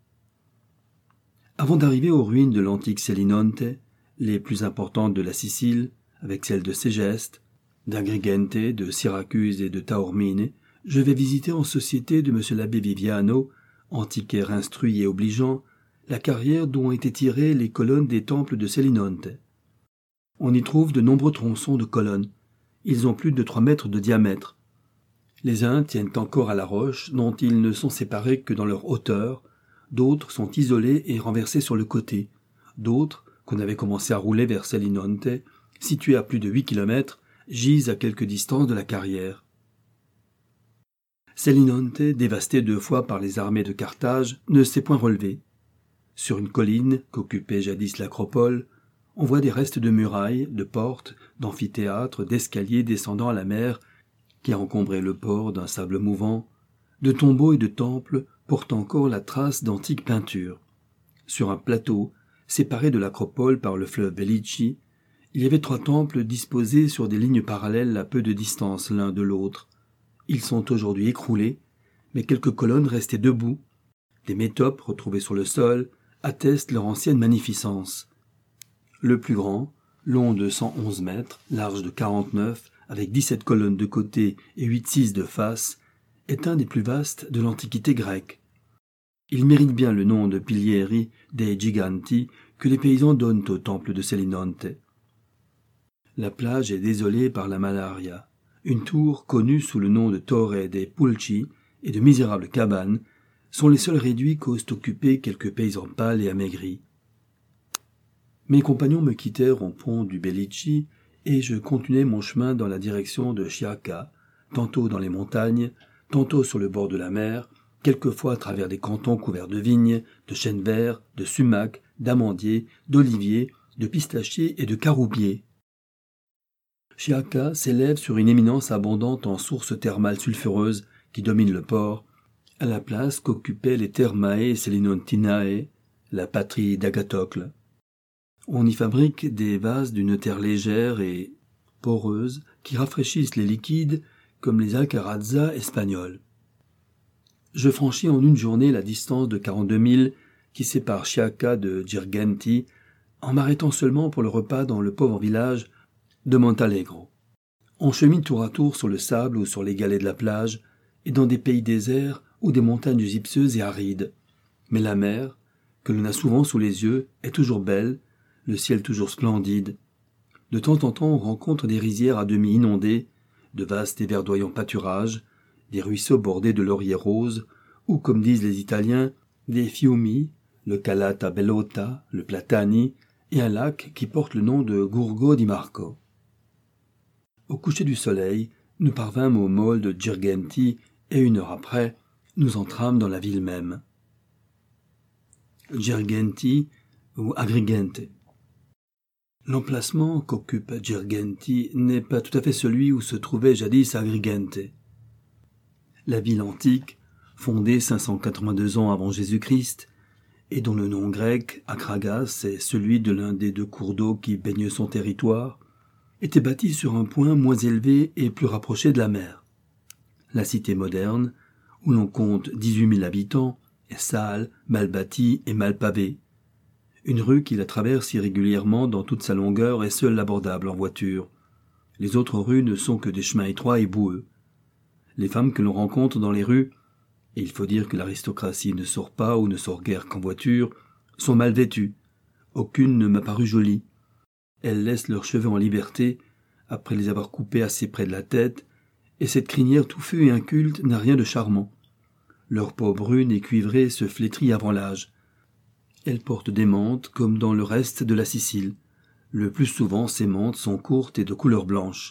[SPEAKER 1] Avant d'arriver aux ruines de l'antique Selinonte, les plus importantes de la Sicile, avec celles de Ségeste, d'Agrigente, de Syracuse et de Taormine, je vais visiter en société de M. l'abbé Viviano, antiquaire instruit et obligeant, la carrière dont ont été tirées les colonnes des temples de Selinonte. On y trouve de nombreux tronçons de colonnes. Ils ont plus de trois mètres de diamètre. Les uns tiennent encore à la roche, dont ils ne sont séparés que dans leur hauteur, d'autres sont isolés et renversés sur le côté, d'autres, qu'on avait commencé à rouler vers Selinonte, situés à plus de huit kilomètres, gisent à quelque distance de la carrière. Selinonte, dévastée deux fois par les armées de Carthage, ne s'est point relevée. Sur une colline qu'occupait jadis l'acropole, on voit des restes de murailles, de portes, d'amphithéâtres, d'escaliers descendant à la mer qui encombraient le port d'un sable mouvant, de tombeaux et de temples portant encore la trace d'antiques peintures. Sur un plateau, séparé de l'acropole par le fleuve Velici, il y avait trois temples disposés sur des lignes parallèles à peu de distance l'un de l'autre. Ils sont aujourd'hui écroulés, mais quelques colonnes restaient debout, des métopes retrouvées sur le sol, attestent leur ancienne magnificence. Le plus grand, long de cent onze mètres, large de quarante-neuf, avec dix-sept colonnes de côté et huit six de face, est un des plus vastes de l'Antiquité grecque. Il mérite bien le nom de Pilieri dei Giganti que les paysans donnent au temple de Selinonte. La plage est désolée par la malaria. Une tour, connue sous le nom de Torre dei Pulci, et de misérables cabanes, sont les seuls réduits qu'osent occuper quelques paysans pâles et amaigris. Mes compagnons me quittèrent au pont du Belici, et je continuai mon chemin dans la direction de Sciacca, tantôt dans les montagnes, tantôt sur le bord de la mer, quelquefois à travers des cantons couverts de vignes, de chênes verts, de sumacs, d'amandiers, d'oliviers, de pistachiers et de caroubiers. Sciacca s'élève sur une éminence abondante en sources thermales sulfureuses qui dominent le port, à la place qu'occupaient les Thermae Selinontinae, la patrie d'Agathocle. On y fabrique des vases d'une terre légère et poreuse qui rafraîchissent les liquides comme les alcarazza espagnols. Je franchis en une journée la distance de quarante-deux milles qui sépare Sciacca de Girgenti, en m'arrêtant seulement pour le repas dans le pauvre village de Montalegro. On chemine tour à tour sur le sable ou sur les galets de la plage, et dans des pays déserts ou des montagnes gypseuses et arides. Mais la mer, que l'on a souvent sous les yeux, est toujours belle, le ciel toujours splendide. De temps en temps, on rencontre des rizières à demi inondées, de vastes et verdoyants pâturages, des ruisseaux bordés de lauriers roses, ou, comme disent les Italiens, des fiumi, le Calata Bellota, le Platani, et un lac qui porte le nom de Gurgo di Marco. Au coucher du soleil, nous parvînmes au mall de Girgenti, et une heure après, nous entrâmes dans la ville même. Girgenti ou Agrigente. L'emplacement qu'occupe Girgenti n'est pas tout à fait celui où se trouvait jadis Agrigente. La ville antique, fondée cinq cent quatre-vingt-deux ans avant Jésus-Christ, et dont le nom grec, Akragas, est celui de l'un des deux cours d'eau qui baignent son territoire, était bâtie sur un point moins élevé et plus rapproché de la mer. La cité moderne, où l'on compte dix-huit mille habitants, est sale, mal bâtie et mal pavée. Une rue qui la traverse irrégulièrement dans toute sa longueur est seule abordable en voiture. Les autres rues ne sont que des chemins étroits et boueux. Les femmes que l'on rencontre dans les rues, et il faut dire que l'aristocratie ne sort pas ou ne sort guère qu'en voiture, sont mal vêtues. Aucune ne m'a paru jolie. Elles laissent leurs cheveux en liberté, après les avoir coupés assez près de la tête, et cette crinière touffue et inculte n'a rien de charmant. Leur peau brune et cuivrée se flétrit avant l'âge. Elles portent des mantes comme dans le reste de la Sicile. Le plus souvent, ces mantes sont courtes et de couleur blanche.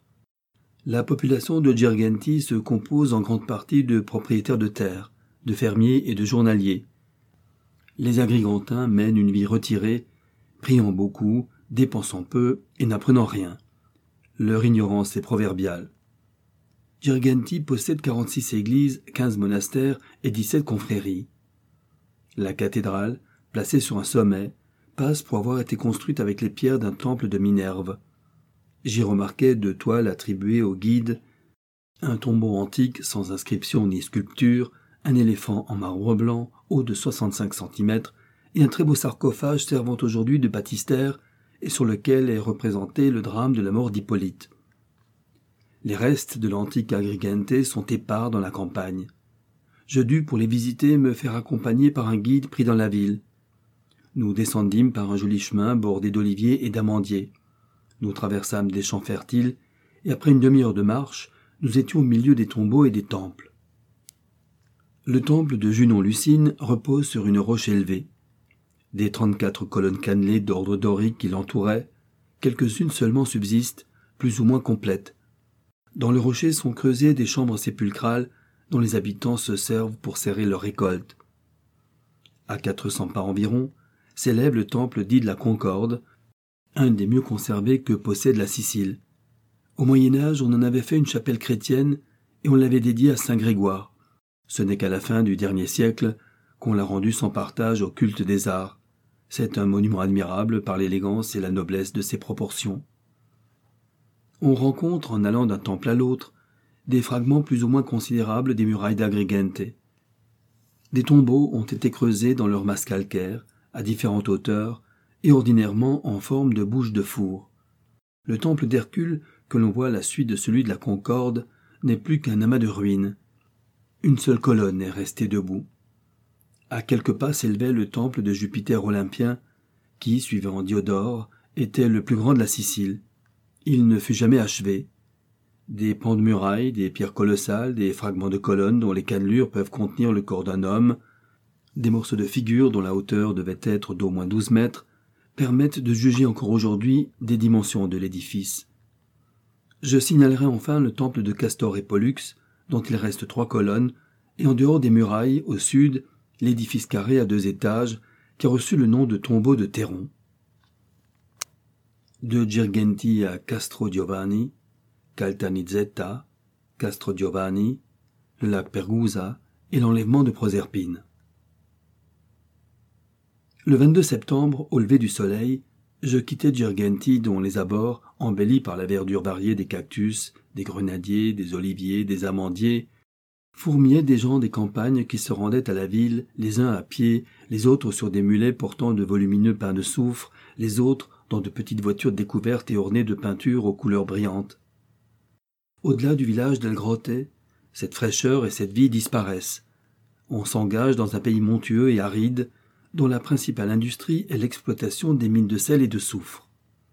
[SPEAKER 1] La population de Girgenti se compose en grande partie de propriétaires de terres, de fermiers et de journaliers. Les Agrigentins mènent une vie retirée, priant beaucoup, dépensant peu et n'apprenant rien. Leur ignorance est proverbiale. Girgenti possède quarante-six églises, quinze monastères et dix-sept confréries. La cathédrale, placée sur un sommet, passe pour avoir été construite avec les pierres d'un temple de Minerve. J'y remarquai deux toiles attribuées au guide, un tombeau antique sans inscription ni sculpture, un éléphant en marbre blanc, haut de soixante-cinq centimètres, et un très beau sarcophage servant aujourd'hui de baptistère et sur lequel est représenté le drame de la mort d'Hippolyte. Les restes de l'antique Agrigente sont épars dans la campagne. Je dus, pour les visiter, me faire accompagner par un guide pris dans la ville. Nous descendîmes par un joli chemin bordé d'oliviers et d'amandiers. Nous traversâmes des champs fertiles, et après une demi-heure de marche, nous étions au milieu des tombeaux et des temples. Le temple de Junon-Lucine repose sur une roche élevée. Des trente-quatre colonnes cannelées d'ordre dorique qui l'entouraient, quelques-unes seulement subsistent, plus ou moins complètes. Dans le rocher sont creusées des chambres sépulcrales dont les habitants se servent pour serrer leurs récoltes. À quatre cents pas environ, s'élève le temple dit de la Concorde, un des mieux conservés que possède la Sicile. Au Moyen-Âge, on en avait fait une chapelle chrétienne et on l'avait dédiée à saint Grégoire. Ce n'est qu'à la fin du dernier siècle qu'on l'a rendu sans partage au culte des arts. C'est un monument admirable par l'élégance et la noblesse de ses proportions. On rencontre, en allant d'un temple à l'autre, des fragments plus ou moins considérables des murailles d'Agrigente. Des tombeaux ont été creusés dans leur masse calcaire, à différentes hauteurs, et ordinairement en forme de bouche de four. Le temple d'Hercule, que l'on voit à la suite de celui de la Concorde, n'est plus qu'un amas de ruines. Une seule colonne est restée debout. À quelques pas s'élevait le temple de Jupiter olympien, qui, suivant Diodore, était le plus grand de la Sicile. Il ne fut jamais achevé. Des pans de murailles, des pierres colossales, des fragments de colonnes dont les cannelures peuvent contenir le corps d'un homme, des morceaux de figures dont la hauteur devait être d'au moins douze mètres, permettent de juger encore aujourd'hui des dimensions de l'édifice. Je signalerai enfin le temple de Castor et Pollux, dont il reste trois colonnes, et en dehors des murailles, au sud, l'édifice carré à deux étages, qui a reçu le nom de tombeau de Théron. De Girgenti à Castro Giovanni, Caltanissetta, Castro Giovanni, le lac Pergusa et l'enlèvement de Proserpine. Le vingt-deux septembre, au lever du soleil, je quittai Girgenti dont les abords, embellis par la verdure variée des cactus, des grenadiers, des oliviers, des amandiers, fourmillaient des gens des campagnes qui se rendaient à la ville, les uns à pied, les autres sur des mulets portant de volumineux pains de soufre, les autres dans de petites voitures découvertes et ornées de peintures aux couleurs brillantes. Au-delà du village d'El Grotte, cette fraîcheur et cette vie disparaissent. On s'engage dans un pays montueux et aride, dont la principale industrie est l'exploitation des mines de sel et de soufre.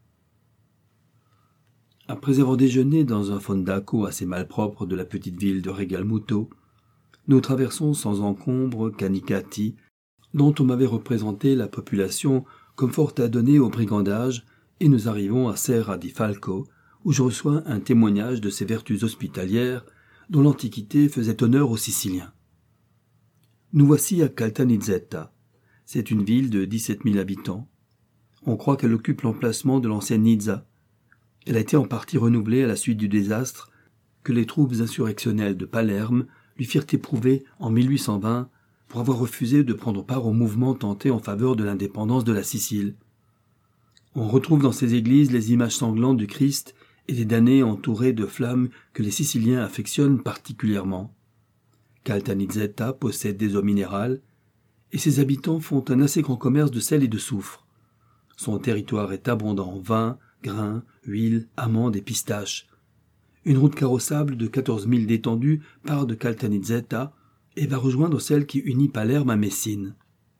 [SPEAKER 1] Après avoir déjeuné dans un fondaco assez malpropre de la petite ville de Regalmuto, nous traversons sans encombre Canicattì, dont on m'avait représenté la population comme fort adonnée au brigandage, et nous arrivons à Serra di Falco, où je reçois un témoignage de ses vertus hospitalières, dont l'Antiquité faisait honneur aux Siciliens. Nous voici à Caltanissetta. C'est une ville de dix-sept mille habitants. On croit qu'elle occupe l'emplacement de l'ancienne Nizza. Elle a été en partie renouvelée à la suite du désastre que les troupes insurrectionnelles de Palerme lui firent éprouver en mille huit cent vingt pour avoir refusé de prendre part au mouvement tenté en faveur de l'indépendance de la Sicile. On retrouve dans ces églises les images sanglantes du Christ et des damnés entourés de flammes que les Siciliens affectionnent particulièrement. Caltanissetta possède des eaux minérales, et ses habitants font un assez grand commerce de sel et de soufre. Son territoire est abondant en vin, grains, huile, amandes et pistaches. Une route carrossable de quatorze milles d'étendue part de Caltanissetta et va rejoindre celle qui unit Palerme à Messine.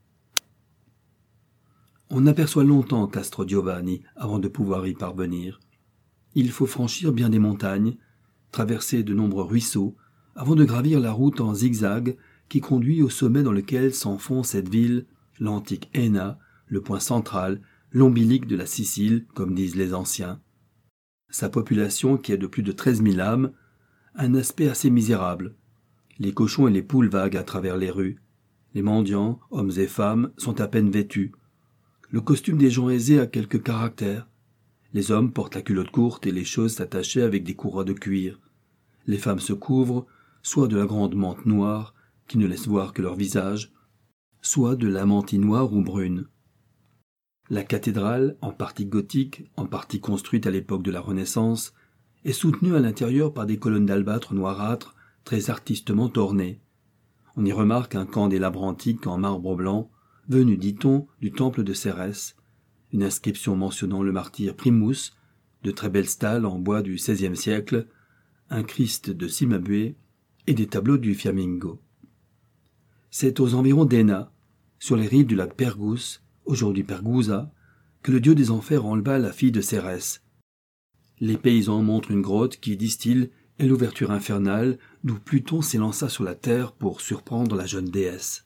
[SPEAKER 1] On aperçoit longtemps Castro Giovanni avant de pouvoir y parvenir. Il faut franchir bien des montagnes, traverser de nombreux ruisseaux, avant de gravir la route en zigzag qui conduit au sommet dans lequel s'enfonce cette ville, l'antique Enna, le point central, l'ombilic de la Sicile, comme disent les anciens. Sa population, qui est de plus de treize mille âmes, a un aspect assez misérable. Les cochons et les poules vaguent à travers les rues. Les mendiants, hommes et femmes, sont à peine vêtus. Le costume des gens aisés a quelque caractère. Les hommes portent la culotte courte et les choses attachées avec des courroies de cuir. Les femmes se couvrent, soit de la grande mante noire, qui ne laisse voir que leur visage, soit de la mantille noire ou brune. La cathédrale, en partie gothique, en partie construite à l'époque de la Renaissance, est soutenue à l'intérieur par des colonnes d'albâtre noirâtre très artistement ornées. On y remarque un candélabre antique en marbre blanc, venu, dit-on, du temple de Cérès, une inscription mentionnant le martyr Primus, de très belles stalles en bois du seizième siècle, un Christ de Cimabue et des tableaux du Fiammingo. C'est aux environs d'Enna, sur les rives du lac Pergus, aujourd'hui Pergusa, que le dieu des enfers enleva la fille de Cérès. Les paysans montrent une grotte qui, disent-ils, est l'ouverture infernale d'où Pluton s'élança sur la terre pour surprendre la jeune déesse.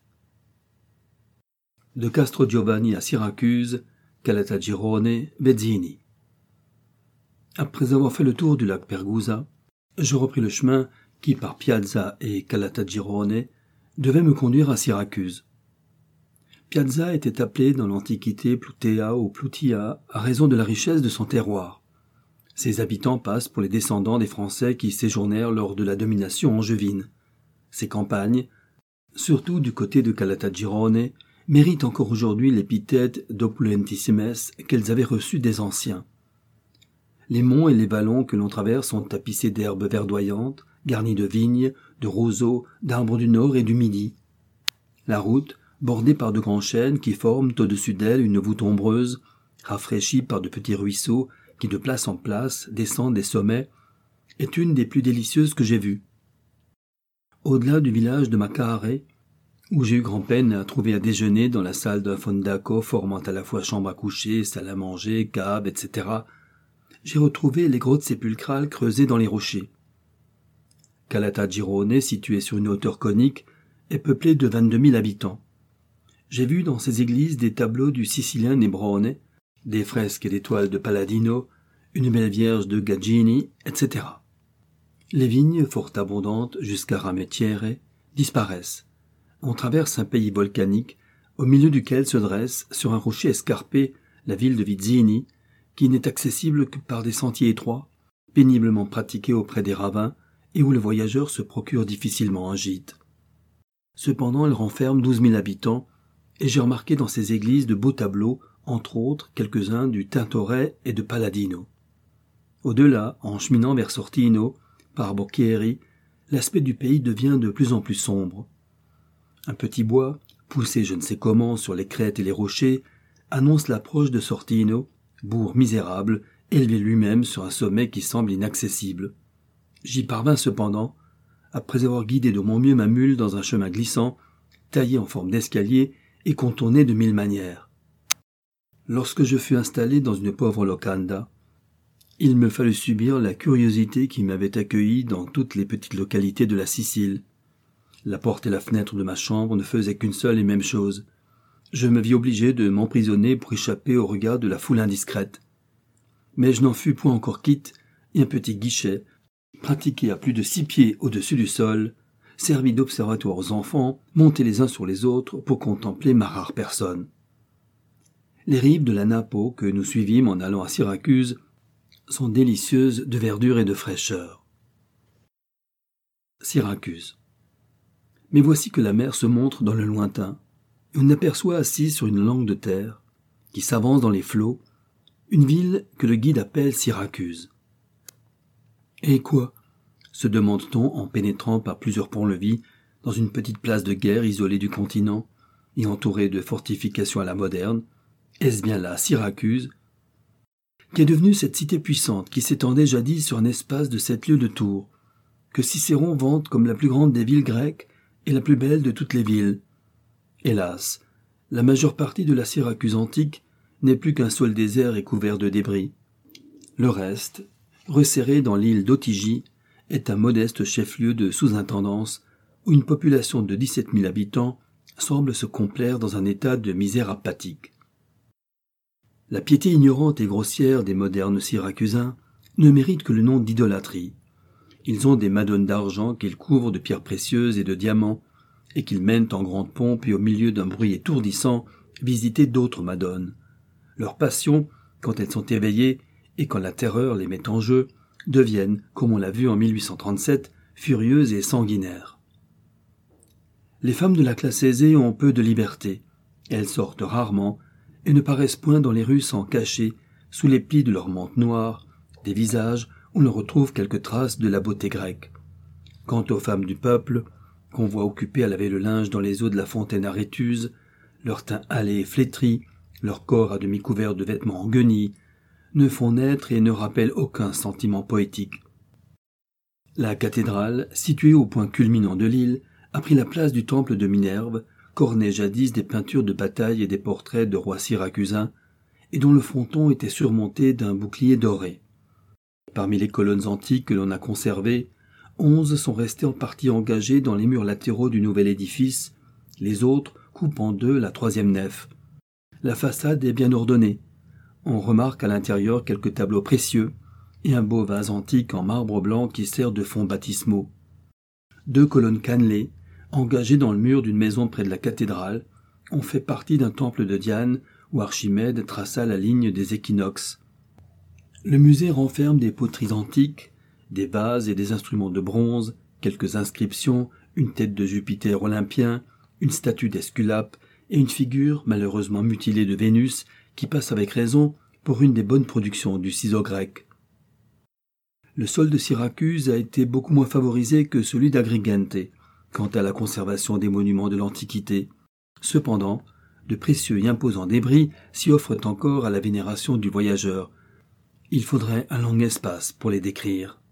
[SPEAKER 1] De Castro Giovanni à Syracuse, Caltagirone, Bezzini. Après avoir fait le tour du lac Pergusa, je repris le chemin qui, par Piazza et Caltagirone, devait me conduire à Syracuse. Piazza était appelée dans l'Antiquité Plutea ou Plutia à raison de la richesse de son terroir. Ses habitants passent pour les descendants des Français qui séjournèrent lors de la domination angevine. Ces campagnes, surtout du côté de Caltagirone, méritent encore aujourd'hui l'épithète d'opulentissimes qu'elles avaient reçue des anciens. Les monts et les vallons que l'on traverse sont tapissés d'herbes verdoyantes, garnis de vignes, de roseaux, d'arbres du nord et du midi. La route, bordée par de grands chênes qui forment au-dessus d'elle une voûte ombreuse, rafraîchie par de petits ruisseaux qui de place en place descendent des sommets, est une des plus délicieuses que j'ai vues. Au-delà du village de Macaare, où j'ai eu grand-peine à trouver à déjeuner dans la salle d'un fondaco formant à la fois chambre à coucher, salle à manger, cave, et cetera, j'ai retrouvé les grottes sépulcrales creusées dans les rochers. Caltagirone, située sur une hauteur conique, est peuplée de vingt-deux mille habitants. J'ai vu dans ces églises des tableaux du Sicilien Nebrone, des fresques et des toiles de Palladino, une belle vierge de Gaggini, et cetera. Les vignes, fort abondantes jusqu'à Rametiere, disparaissent. On traverse un pays volcanique, au milieu duquel se dresse, sur un rocher escarpé, la ville de Vizzini, qui n'est accessible que par des sentiers étroits, péniblement pratiqués auprès des ravins, et où le voyageur se procure difficilement un gîte. Cependant, elle renferme douze mille habitants, et j'ai remarqué dans ces églises de beaux tableaux, entre autres quelques-uns du Tintoret et de Palladino. Au-delà, en cheminant vers Sortino, par Bocchieri, l'aspect du pays devient de plus en plus sombre. Un petit bois, poussé je ne sais comment sur les crêtes et les rochers, annonce l'approche de Sortino, bourg misérable, élevé lui-même sur un sommet qui semble inaccessible. J'y parvins cependant, après avoir guidé de mon mieux ma mule dans un chemin glissant, taillé en forme d'escalier et contourné de mille manières. Lorsque je fus installé dans une pauvre locanda, il me fallut subir la curiosité qui m'avait accueilli dans toutes les petites localités de la Sicile. La porte et la fenêtre de ma chambre ne faisaient qu'une seule et même chose. Je me vis obligé de m'emprisonner pour échapper au regard de la foule indiscrète. Mais je n'en fus point encore quitte, et un petit guichet, pratiqué à plus de six pieds au-dessus du sol, servit d'observatoire aux enfants, montés les uns sur les autres pour contempler ma rare personne. Les rives de la Napo que nous suivîmes en allant à Syracuse sont délicieuses de verdure et de fraîcheur. Syracuse. Mais voici que la mer se montre dans le lointain, et on aperçoit assise sur une langue de terre, qui s'avance dans les flots, une ville que le guide appelle Syracuse. Et quoi ? Se demande-t-on en pénétrant par plusieurs ponts-levis dans une petite place de guerre isolée du continent et entourée de fortifications à la moderne. Est-ce bien là Syracuse ? Qu'est devenue cette cité puissante qui s'étendait jadis sur un espace de sept lieues de tour, que Cicéron vante comme la plus grande des villes grecques et la plus belle de toutes les villes ? Hélas, la majeure partie de la Syracuse antique n'est plus qu'un sol désert et couvert de débris. Le reste, resserré dans l'île d'Otygie, est un modeste chef-lieu de sous-intendance où une population de dix-sept mille habitants semble se complaire dans un état de misère apathique. La piété ignorante et grossière des modernes Syracusins ne mérite que le nom d'idolâtrie. Ils ont des madones d'argent qu'ils couvrent de pierres précieuses et de diamants, et qu'ils mènent en grande pompe et au milieu d'un bruit étourdissant visiter d'autres madones. Leurs passions, quand elles sont éveillées et quand la terreur les met en jeu, deviennent, comme on l'a vu en mille huit cent trente-sept, furieuses et sanguinaires. Les femmes de la classe aisée ont peu de liberté. Elles sortent rarement et ne paraissent point dans les rues sans cacher, sous les plis de leurs mantes noires, des visages où l'on retrouve quelques traces de la beauté grecque. Quant aux femmes du peuple, qu'on voit occupées à laver le linge dans les eaux de la fontaine Aréthuse, leur teint hâlé et flétri, leur corps à demi couvert de vêtements en guenilles, ne font naître et ne rappellent aucun sentiment poétique. La cathédrale, située au point culminant de l'île, a pris la place du temple de Minerve, qu'ornaient jadis des peintures de bataille et des portraits de rois syracusins, et dont le fronton était surmonté d'un bouclier doré. Parmi les colonnes antiques que l'on a conservées, onze sont restées en partie engagées dans les murs latéraux du nouvel édifice, les autres coupent en deux la troisième nef. La façade est bien ordonnée. On remarque à l'intérieur quelques tableaux précieux et un beau vase antique en marbre blanc qui sert de fond baptismaux. Deux colonnes cannelées, engagées dans le mur d'une maison près de la cathédrale, ont fait partie d'un temple de Diane où Archimède traça la ligne des équinoxes. Le musée renferme des poteries antiques, des vases et des instruments de bronze, quelques inscriptions, une tête de Jupiter olympien, une statue d'Esculape et une figure malheureusement mutilée de Vénus qui passe avec raison pour une des bonnes productions du ciseau grec. Le sol de Syracuse a été beaucoup moins favorisé que celui d'Agrigente quant à la conservation des monuments de l'Antiquité, Cependant, de précieux et imposants débris s'y offrent encore à la vénération du voyageur. Il faudrait un long espace pour les décrire.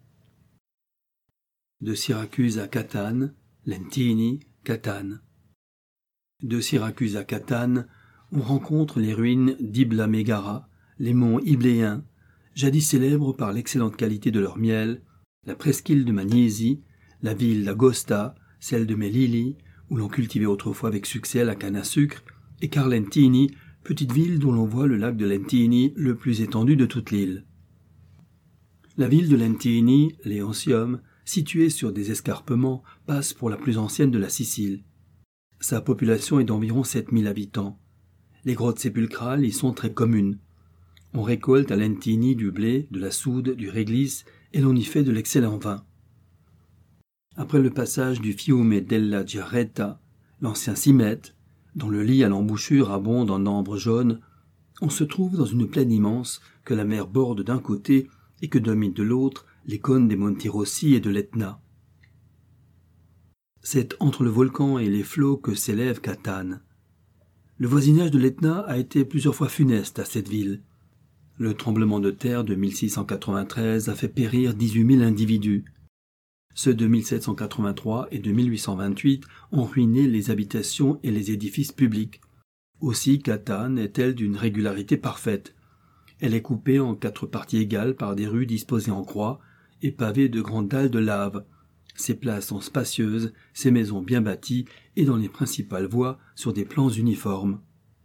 [SPEAKER 1] De Syracuse à Catane, Lentini, Catane. De Syracuse à Catane, on rencontre les ruines d'Ibla Megara, les monts Ibléens, jadis célèbres par l'excellente qualité de leur miel, la presqu'île de Magnésie, la ville d'Agosta, celle de Melilli, où l'on cultivait autrefois avec succès la canne à sucre, et Carlentini, petite ville dont l'on voit le lac de Lentini, le plus étendu de toute l'île. La ville de Lentini, Leoncium, située sur des escarpements, passe pour la plus ancienne de la Sicile. Sa population est d'environ sept mille habitants. Les grottes sépulcrales y sont très communes. On récolte à Lentini du blé, de la soude, du réglisse, et l'on y fait de l'excellent vin. Après le passage du Fiume della Giarretta, l'ancien Cimette, dont le lit à l'embouchure abonde en ambre jaune, on se trouve dans une plaine immense que la mer borde d'un côté et que dominent de l'autre les cônes des Monti Rossi et de l'Etna. C'est entre le volcan et les flots que s'élève Catane. Le voisinage de l'Etna a été plusieurs fois funeste à cette ville. Le tremblement de terre de mille six cent quatre-vingt-treize a fait périr dix-huit mille individus. Ceux de mille sept cent quatre-vingt-trois et de mille huit cent vingt-huit ont ruiné les habitations et les édifices publics. Aussi Catane est-elle d'une régularité parfaite. Elle est coupée en quatre parties égales par des rues disposées en croix et pavées de grandes dalles de lave. Ses places sont spacieuses, ses maisons bien bâties et dans les principales voies sur des plans uniformes.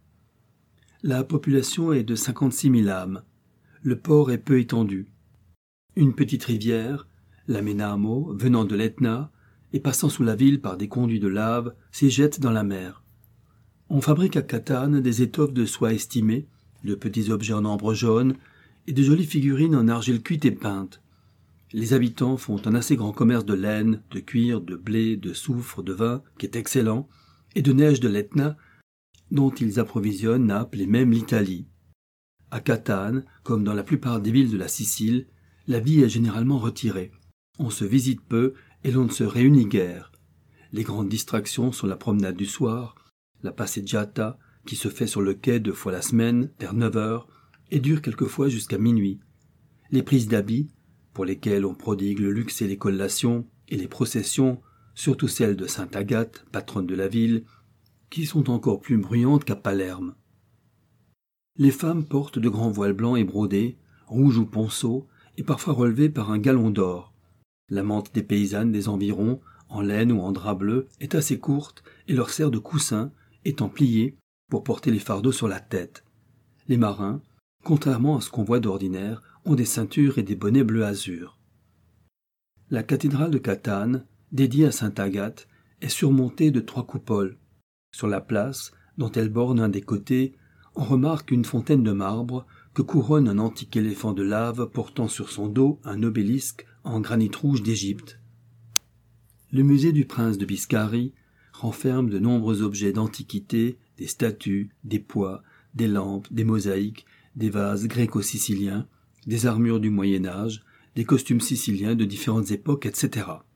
[SPEAKER 1] La population est de cinquante-six mille âmes. Le port est peu étendu. Une petite rivière, la Menamo, venant de l'Etna et passant sous la ville par des conduits de lave, s'y jette dans la mer. On fabrique à Catane des étoffes de soie estimées, de petits objets en ambre jaune et de jolies figurines en argile cuite et peinte. Les habitants font un assez grand commerce de laine, de cuir, de blé, de soufre, de vin, qui est excellent, et de neige de l'Etna, dont ils approvisionnent Naples et même l'Italie. À Catane, comme dans la plupart des villes de la Sicile, la vie est généralement retirée. On se visite peu et l'on ne se réunit guère. Les grandes distractions sont la promenade du soir, la passeggiata, qui se fait sur le quai deux fois la semaine, vers neuf heures, et dure quelquefois jusqu'à minuit. Les prises d'habits, pour lesquelles on prodigue le luxe et les collations, et les processions, surtout celles de Sainte Agathe, patronne de la ville, qui sont encore plus bruyantes qu'à Palerme. Les femmes portent de grands voiles blancs et brodés, rouges ou ponceau, et parfois relevés par un galon d'or. La mante des paysannes des environs, en laine ou en drap bleu, est assez courte et leur sert de coussin, étant pliée pour porter les fardeaux sur la tête. Les marins, contrairement à ce qu'on voit d'ordinaire, ont des ceintures et des bonnets bleu azur. La cathédrale de Catane, dédiée à Sainte Agathe, est surmontée de trois coupoles. Sur la place, dont elle borne un des côtés, on remarque une fontaine de marbre que couronne un antique éléphant de lave portant sur son dos un obélisque en granit rouge d'Égypte. Le musée du prince de Biscarie renferme de nombreux objets d'antiquité, des statues, des pois, des lampes, des mosaïques, des vases gréco-siciliens, des armures du Moyen-Âge, des costumes siciliens de différentes époques, et cetera.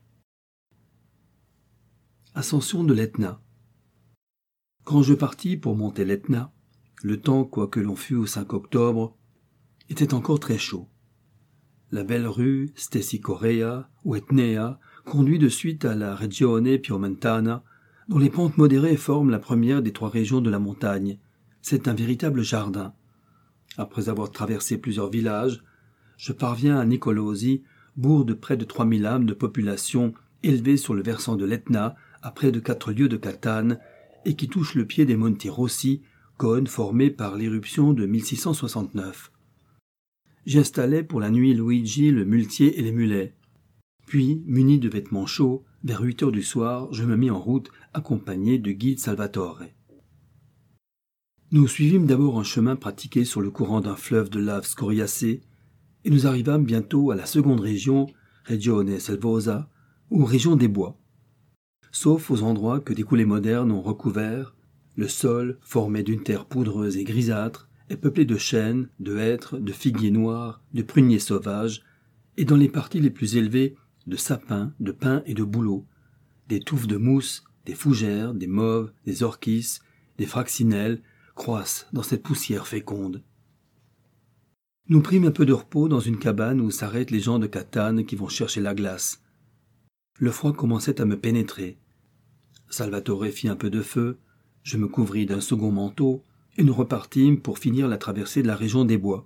[SPEAKER 1] Ascension de l'Etna. Quand je partis pour monter l'Etna, le temps, quoique l'on fût au cinq octobre, était encore très chaud. La belle rue Stesicorea ou Etnea conduit de suite à la Regione Piemontana, dont les pentes modérées forment la première des trois régions de la montagne. C'est un véritable jardin. Après avoir traversé plusieurs villages, je parviens à Nicolosi, bourg de près de trois mille âmes de population, élevé sur le versant de l'Etna, à près de quatre lieues de Catane, et qui touche le pied des Monti Rossi, cônes formés par l'éruption de mille six cent soixante-neuf. J'installai pour la nuit Luigi, le muletier et les mulets. Puis, muni de vêtements chauds, vers huit heures du soir, je me mis en route, accompagné du guide Salvatore. Nous suivîmes d'abord un chemin pratiqué sur le courant d'un fleuve de lave scoriacée, et nous arrivâmes bientôt à la seconde région, Regione Selvosa, ou région des bois. Sauf aux endroits que des coulées modernes ont recouverts, le sol, formé d'une terre poudreuse et grisâtre, est peuplé de chênes, de hêtres, de figuiers noirs, de pruniers sauvages, et dans les parties les plus élevées, de sapins, de pins et de bouleaux, des touffes de mousse, des fougères, des mauves, des orchis, des fraccinelles croissent dans cette poussière féconde. Nous prîmes un peu de repos dans une cabane où s'arrêtent les gens de Catane qui vont chercher la glace. Le froid commençait à me pénétrer. Salvatore fit un peu de feu, je me couvris d'un second manteau, et nous repartîmes pour finir la traversée de la région des bois.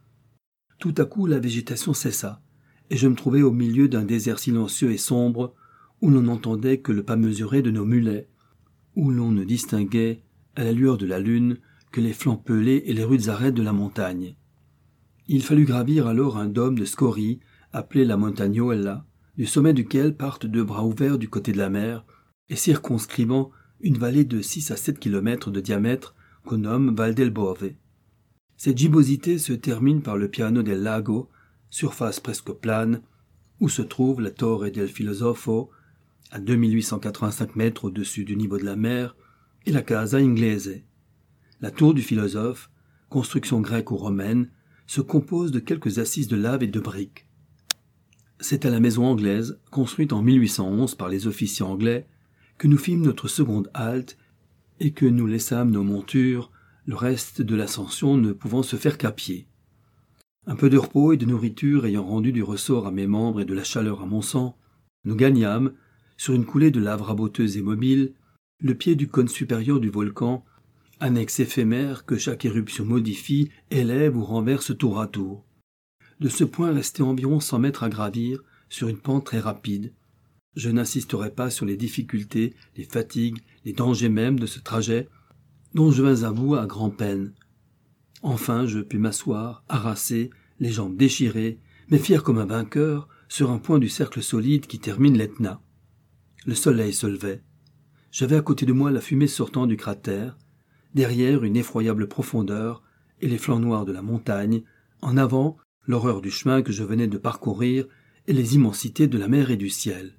[SPEAKER 1] Tout à coup la végétation cessa, et je me trouvai au milieu d'un désert silencieux et sombre, où l'on n'entendait que le pas mesuré de nos mulets, où l'on ne distinguait, à la lueur de la lune, que les flancs pelés et les rudes arêtes de la montagne. Il fallut gravir alors un dôme de scories, appelé la Montagnola, du sommet duquel partent deux bras ouverts du côté de la mer, et circonscrivant une vallée de six à sept kilomètres de diamètre qu'on nomme Val del Bove. Cette gibbosité se termine par le Piano del Lago, surface presque plane, où se trouve la Torre del Filosofo, à deux mille huit cent quatre-vingt-cinq mètres au-dessus du niveau de la mer, et la Casa Inglese. La tour du philosophe, construction grecque ou romaine, se compose de quelques assises de lave et de briques. C'est à la maison anglaise, construite en mille huit cent onze par les officiers anglais, que nous fîmes notre seconde halte et que nous laissâmes nos montures, le reste de l'ascension ne pouvant se faire qu'à pied. Un peu de repos et de nourriture ayant rendu du ressort à mes membres et de la chaleur à mon sang, nous gagnâmes, sur une coulée de lave raboteuse et mobile, le pied du cône supérieur du volcan, annexe éphémère que chaque éruption modifie, élève ou renverse tour à tour. De ce point restait environ cent mètres à gravir, sur une pente très rapide. Je n'insisterai pas sur les difficultés, les fatigues, les dangers même de ce trajet, dont je vins à bout à grand-peine. Enfin, je pus m'asseoir, harassé, les jambes déchirées, mais fier comme un vainqueur, sur un point du cercle solide qui termine l'Etna. Le soleil se levait. J'avais à côté de moi la fumée sortant du cratère, derrière une effroyable profondeur et les flancs noirs de la montagne, en avant l'horreur du chemin que je venais de parcourir et les immensités de la mer et du ciel.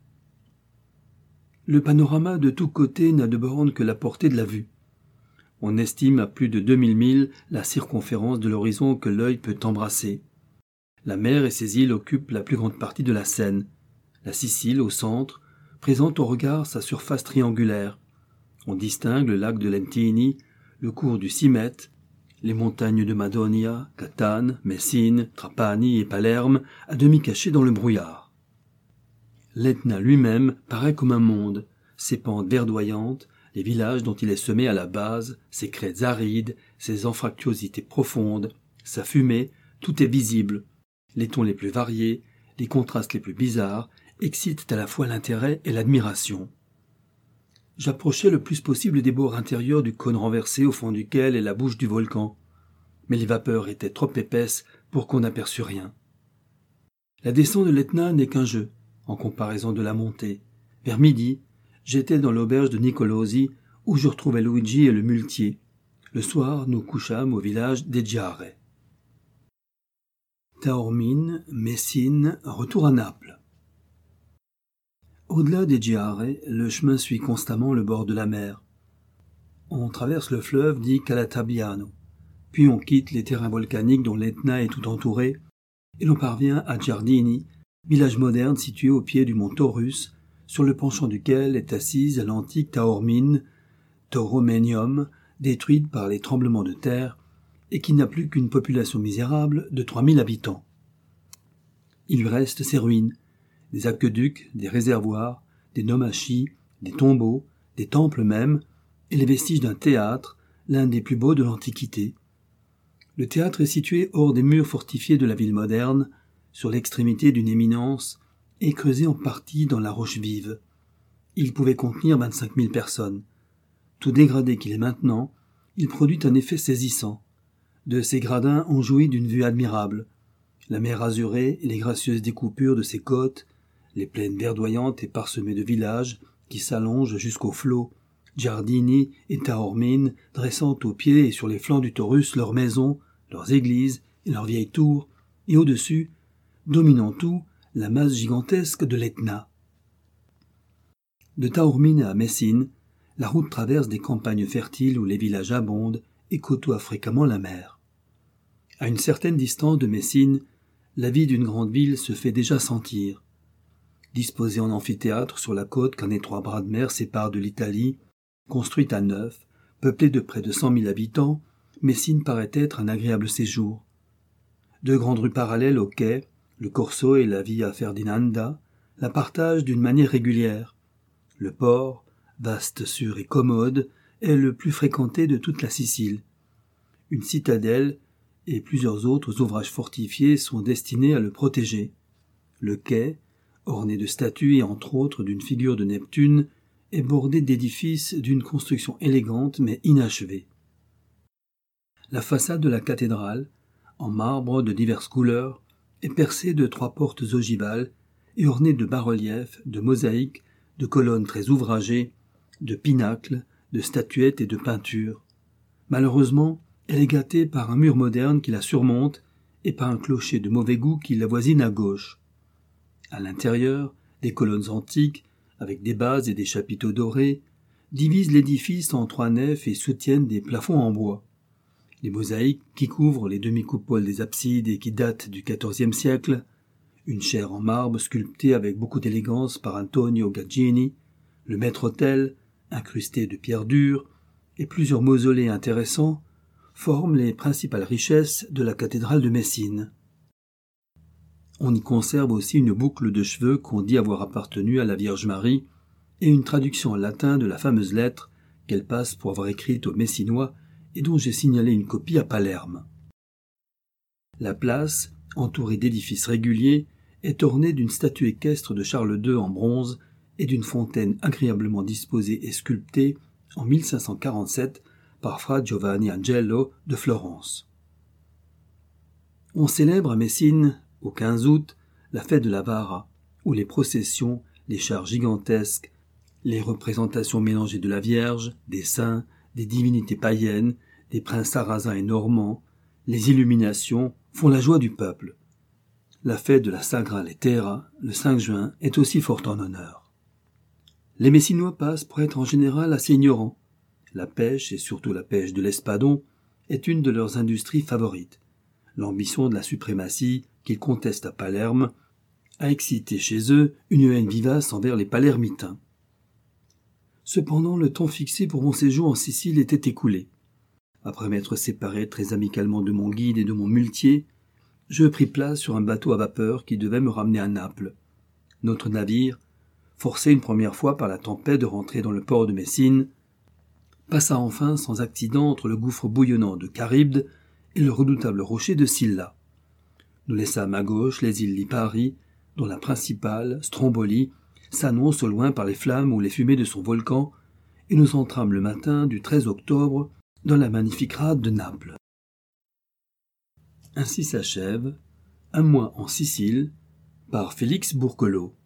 [SPEAKER 1] Le panorama de tous côtés n'a de borne que la portée de la vue. On estime à plus de deux mille milles la circonférence de l'horizon que l'œil peut embrasser. La mer et ses îles occupent la plus grande partie de la Seine. La Sicile, au centre, présente au regard sa surface triangulaire. On distingue le lac de Lentini, le cours du Simète, les montagnes de Madonia, Catane, Messine, Trapani et Palerme, à demi cachées dans le brouillard. L'Etna lui-même paraît comme un monde, ses pentes verdoyantes, les villages dont il est semé à la base, ses crêtes arides, ses anfractuosités profondes, sa fumée, tout est visible. Les tons les plus variés, les contrastes les plus bizarres, excitent à la fois l'intérêt et l'admiration. J'approchais le plus possible des bords intérieurs du cône renversé au fond duquel est la bouche du volcan, mais les vapeurs étaient trop épaisses pour qu'on n'aperçût rien. La descente de l'Etna n'est qu'un jeu, en comparaison de la montée. Vers midi, j'étais dans l'auberge de Nicolosi, où je retrouvais Luigi et le muletier. Le soir, nous couchâmes au village d'Eggiare. Taormine, Messine, retour à Naples. Au-delà d'Eggiare, le chemin suit constamment le bord de la mer. On traverse le fleuve dit Calatabiano, puis on quitte les terrains volcaniques dont l'Etna est tout entouré, et l'on parvient à Giardini, village moderne situé au pied du mont Taurus, sur le penchant duquel est assise l'antique Taormine, Tauromenium, détruite par les tremblements de terre, et qui n'a plus qu'une population misérable de trois mille habitants. Il lui reste ses ruines, des aqueducs, des réservoirs, des nomachis, des tombeaux, des temples même, et les vestiges d'un théâtre, l'un des plus beaux de l'Antiquité. Le théâtre est situé hors des murs fortifiés de la ville moderne, sur l'extrémité d'une éminence, et creusé en partie dans la roche vive. Il pouvait contenir vingt-cinq mille personnes. Tout dégradé qu'il est maintenant, il produit un effet saisissant. De ses gradins on jouit d'une vue admirable. La mer azurée et les gracieuses découpures de ses côtes, les plaines verdoyantes et parsemées de villages qui s'allongent jusqu'aux flots, Giardini et Taormine dressant au pied et sur les flancs du Taurus leurs maisons, leurs églises et leurs vieilles tours, et au-dessus, dominant tout, la masse gigantesque de l'Etna. De Taormine à Messine, la route traverse des campagnes fertiles où les villages abondent et côtoient fréquemment la mer. À une certaine distance de Messine, la vie d'une grande ville se fait déjà sentir. Disposée en amphithéâtre sur la côte qu'un étroit bras de mer sépare de l'Italie, construite à neuf, Peuplée de près de cent mille habitants, Messine paraît être un agréable séjour. Deux grandes rues parallèles au quai, le Corso et la Via Ferdinanda, la partagent d'une manière régulière. Le port, vaste, sûr et commode, est le plus fréquenté de toute la Sicile. Une citadelle et plusieurs autres ouvrages fortifiés sont destinés à le protéger. Le quai, orné de statues et entre autres d'une figure de Neptune, est bordé d'édifices d'une construction élégante mais inachevée. La façade de la cathédrale, en marbre de diverses couleurs, est percée de trois portes ogivales et ornée de bas-reliefs, de mosaïques, de colonnes très ouvragées, de pinacles, de statuettes et de peintures. Malheureusement, elle est gâtée par un mur moderne qui la surmonte et par un clocher de mauvais goût qui l'avoisine à gauche. À l'intérieur, des colonnes antiques, avec des bases et des chapiteaux dorés, divisent l'édifice en trois nefs et soutiennent des plafonds en bois. Les mosaïques qui couvrent les demi-coupoles des absides et qui datent du quatorzième siècle, une chaire en marbre sculptée avec beaucoup d'élégance par Antonio Gaggini, le maître-autel, incrusté de pierres dures, et plusieurs mausolées intéressants, forment les principales richesses de la cathédrale de Messine. On y conserve aussi une boucle de cheveux qu'on dit avoir appartenu à la Vierge Marie et une traduction en latin de la fameuse lettre qu'elle passe pour avoir écrite aux Messinois et dont j'ai signalé une copie à Palerme. La place, entourée d'édifices réguliers, est ornée d'une statue équestre de Charles deux en bronze et d'une fontaine agréablement disposée et sculptée en mille cinq cent quarante-sept par Fra Giovanni Angelo de Florence. On célèbre à Messine, au quinze août, la fête de la Vara, où les processions, les chars gigantesques, les représentations mélangées de la Vierge, des saints, des divinités païennes, des princes sarrasins et normands, les illuminations font la joie du peuple. La fête de la Sagra Letera, le cinq juin, est aussi fort en honneur. Les Messinois passent pour être en général assez ignorants. La pêche, et surtout la pêche de l'espadon, est une de leurs industries favorites. L'ambition de la suprématie, qu'ils contestent à Palerme, a excité chez eux une haine vivace envers les palermitains. Cependant, le temps fixé pour mon séjour en Sicile était écoulé. Après m'être séparé très amicalement de mon guide et de mon muletier, je pris place sur un bateau à vapeur qui devait me ramener à Naples. Notre navire, forcé une première fois par la tempête de rentrer dans le port de Messine, passa enfin sans accident entre le gouffre bouillonnant de Charybde et le redoutable rocher de Silla. Nous laissâmes à gauche les îles Lipari, dont la principale, Stromboli, s'annonce au loin par les flammes ou les fumées de son volcan, et nous entrâmes le matin du treize octobre dans la magnifique rade de Naples. Ainsi s'achève Un mois en Sicile par Félix Bourquelot.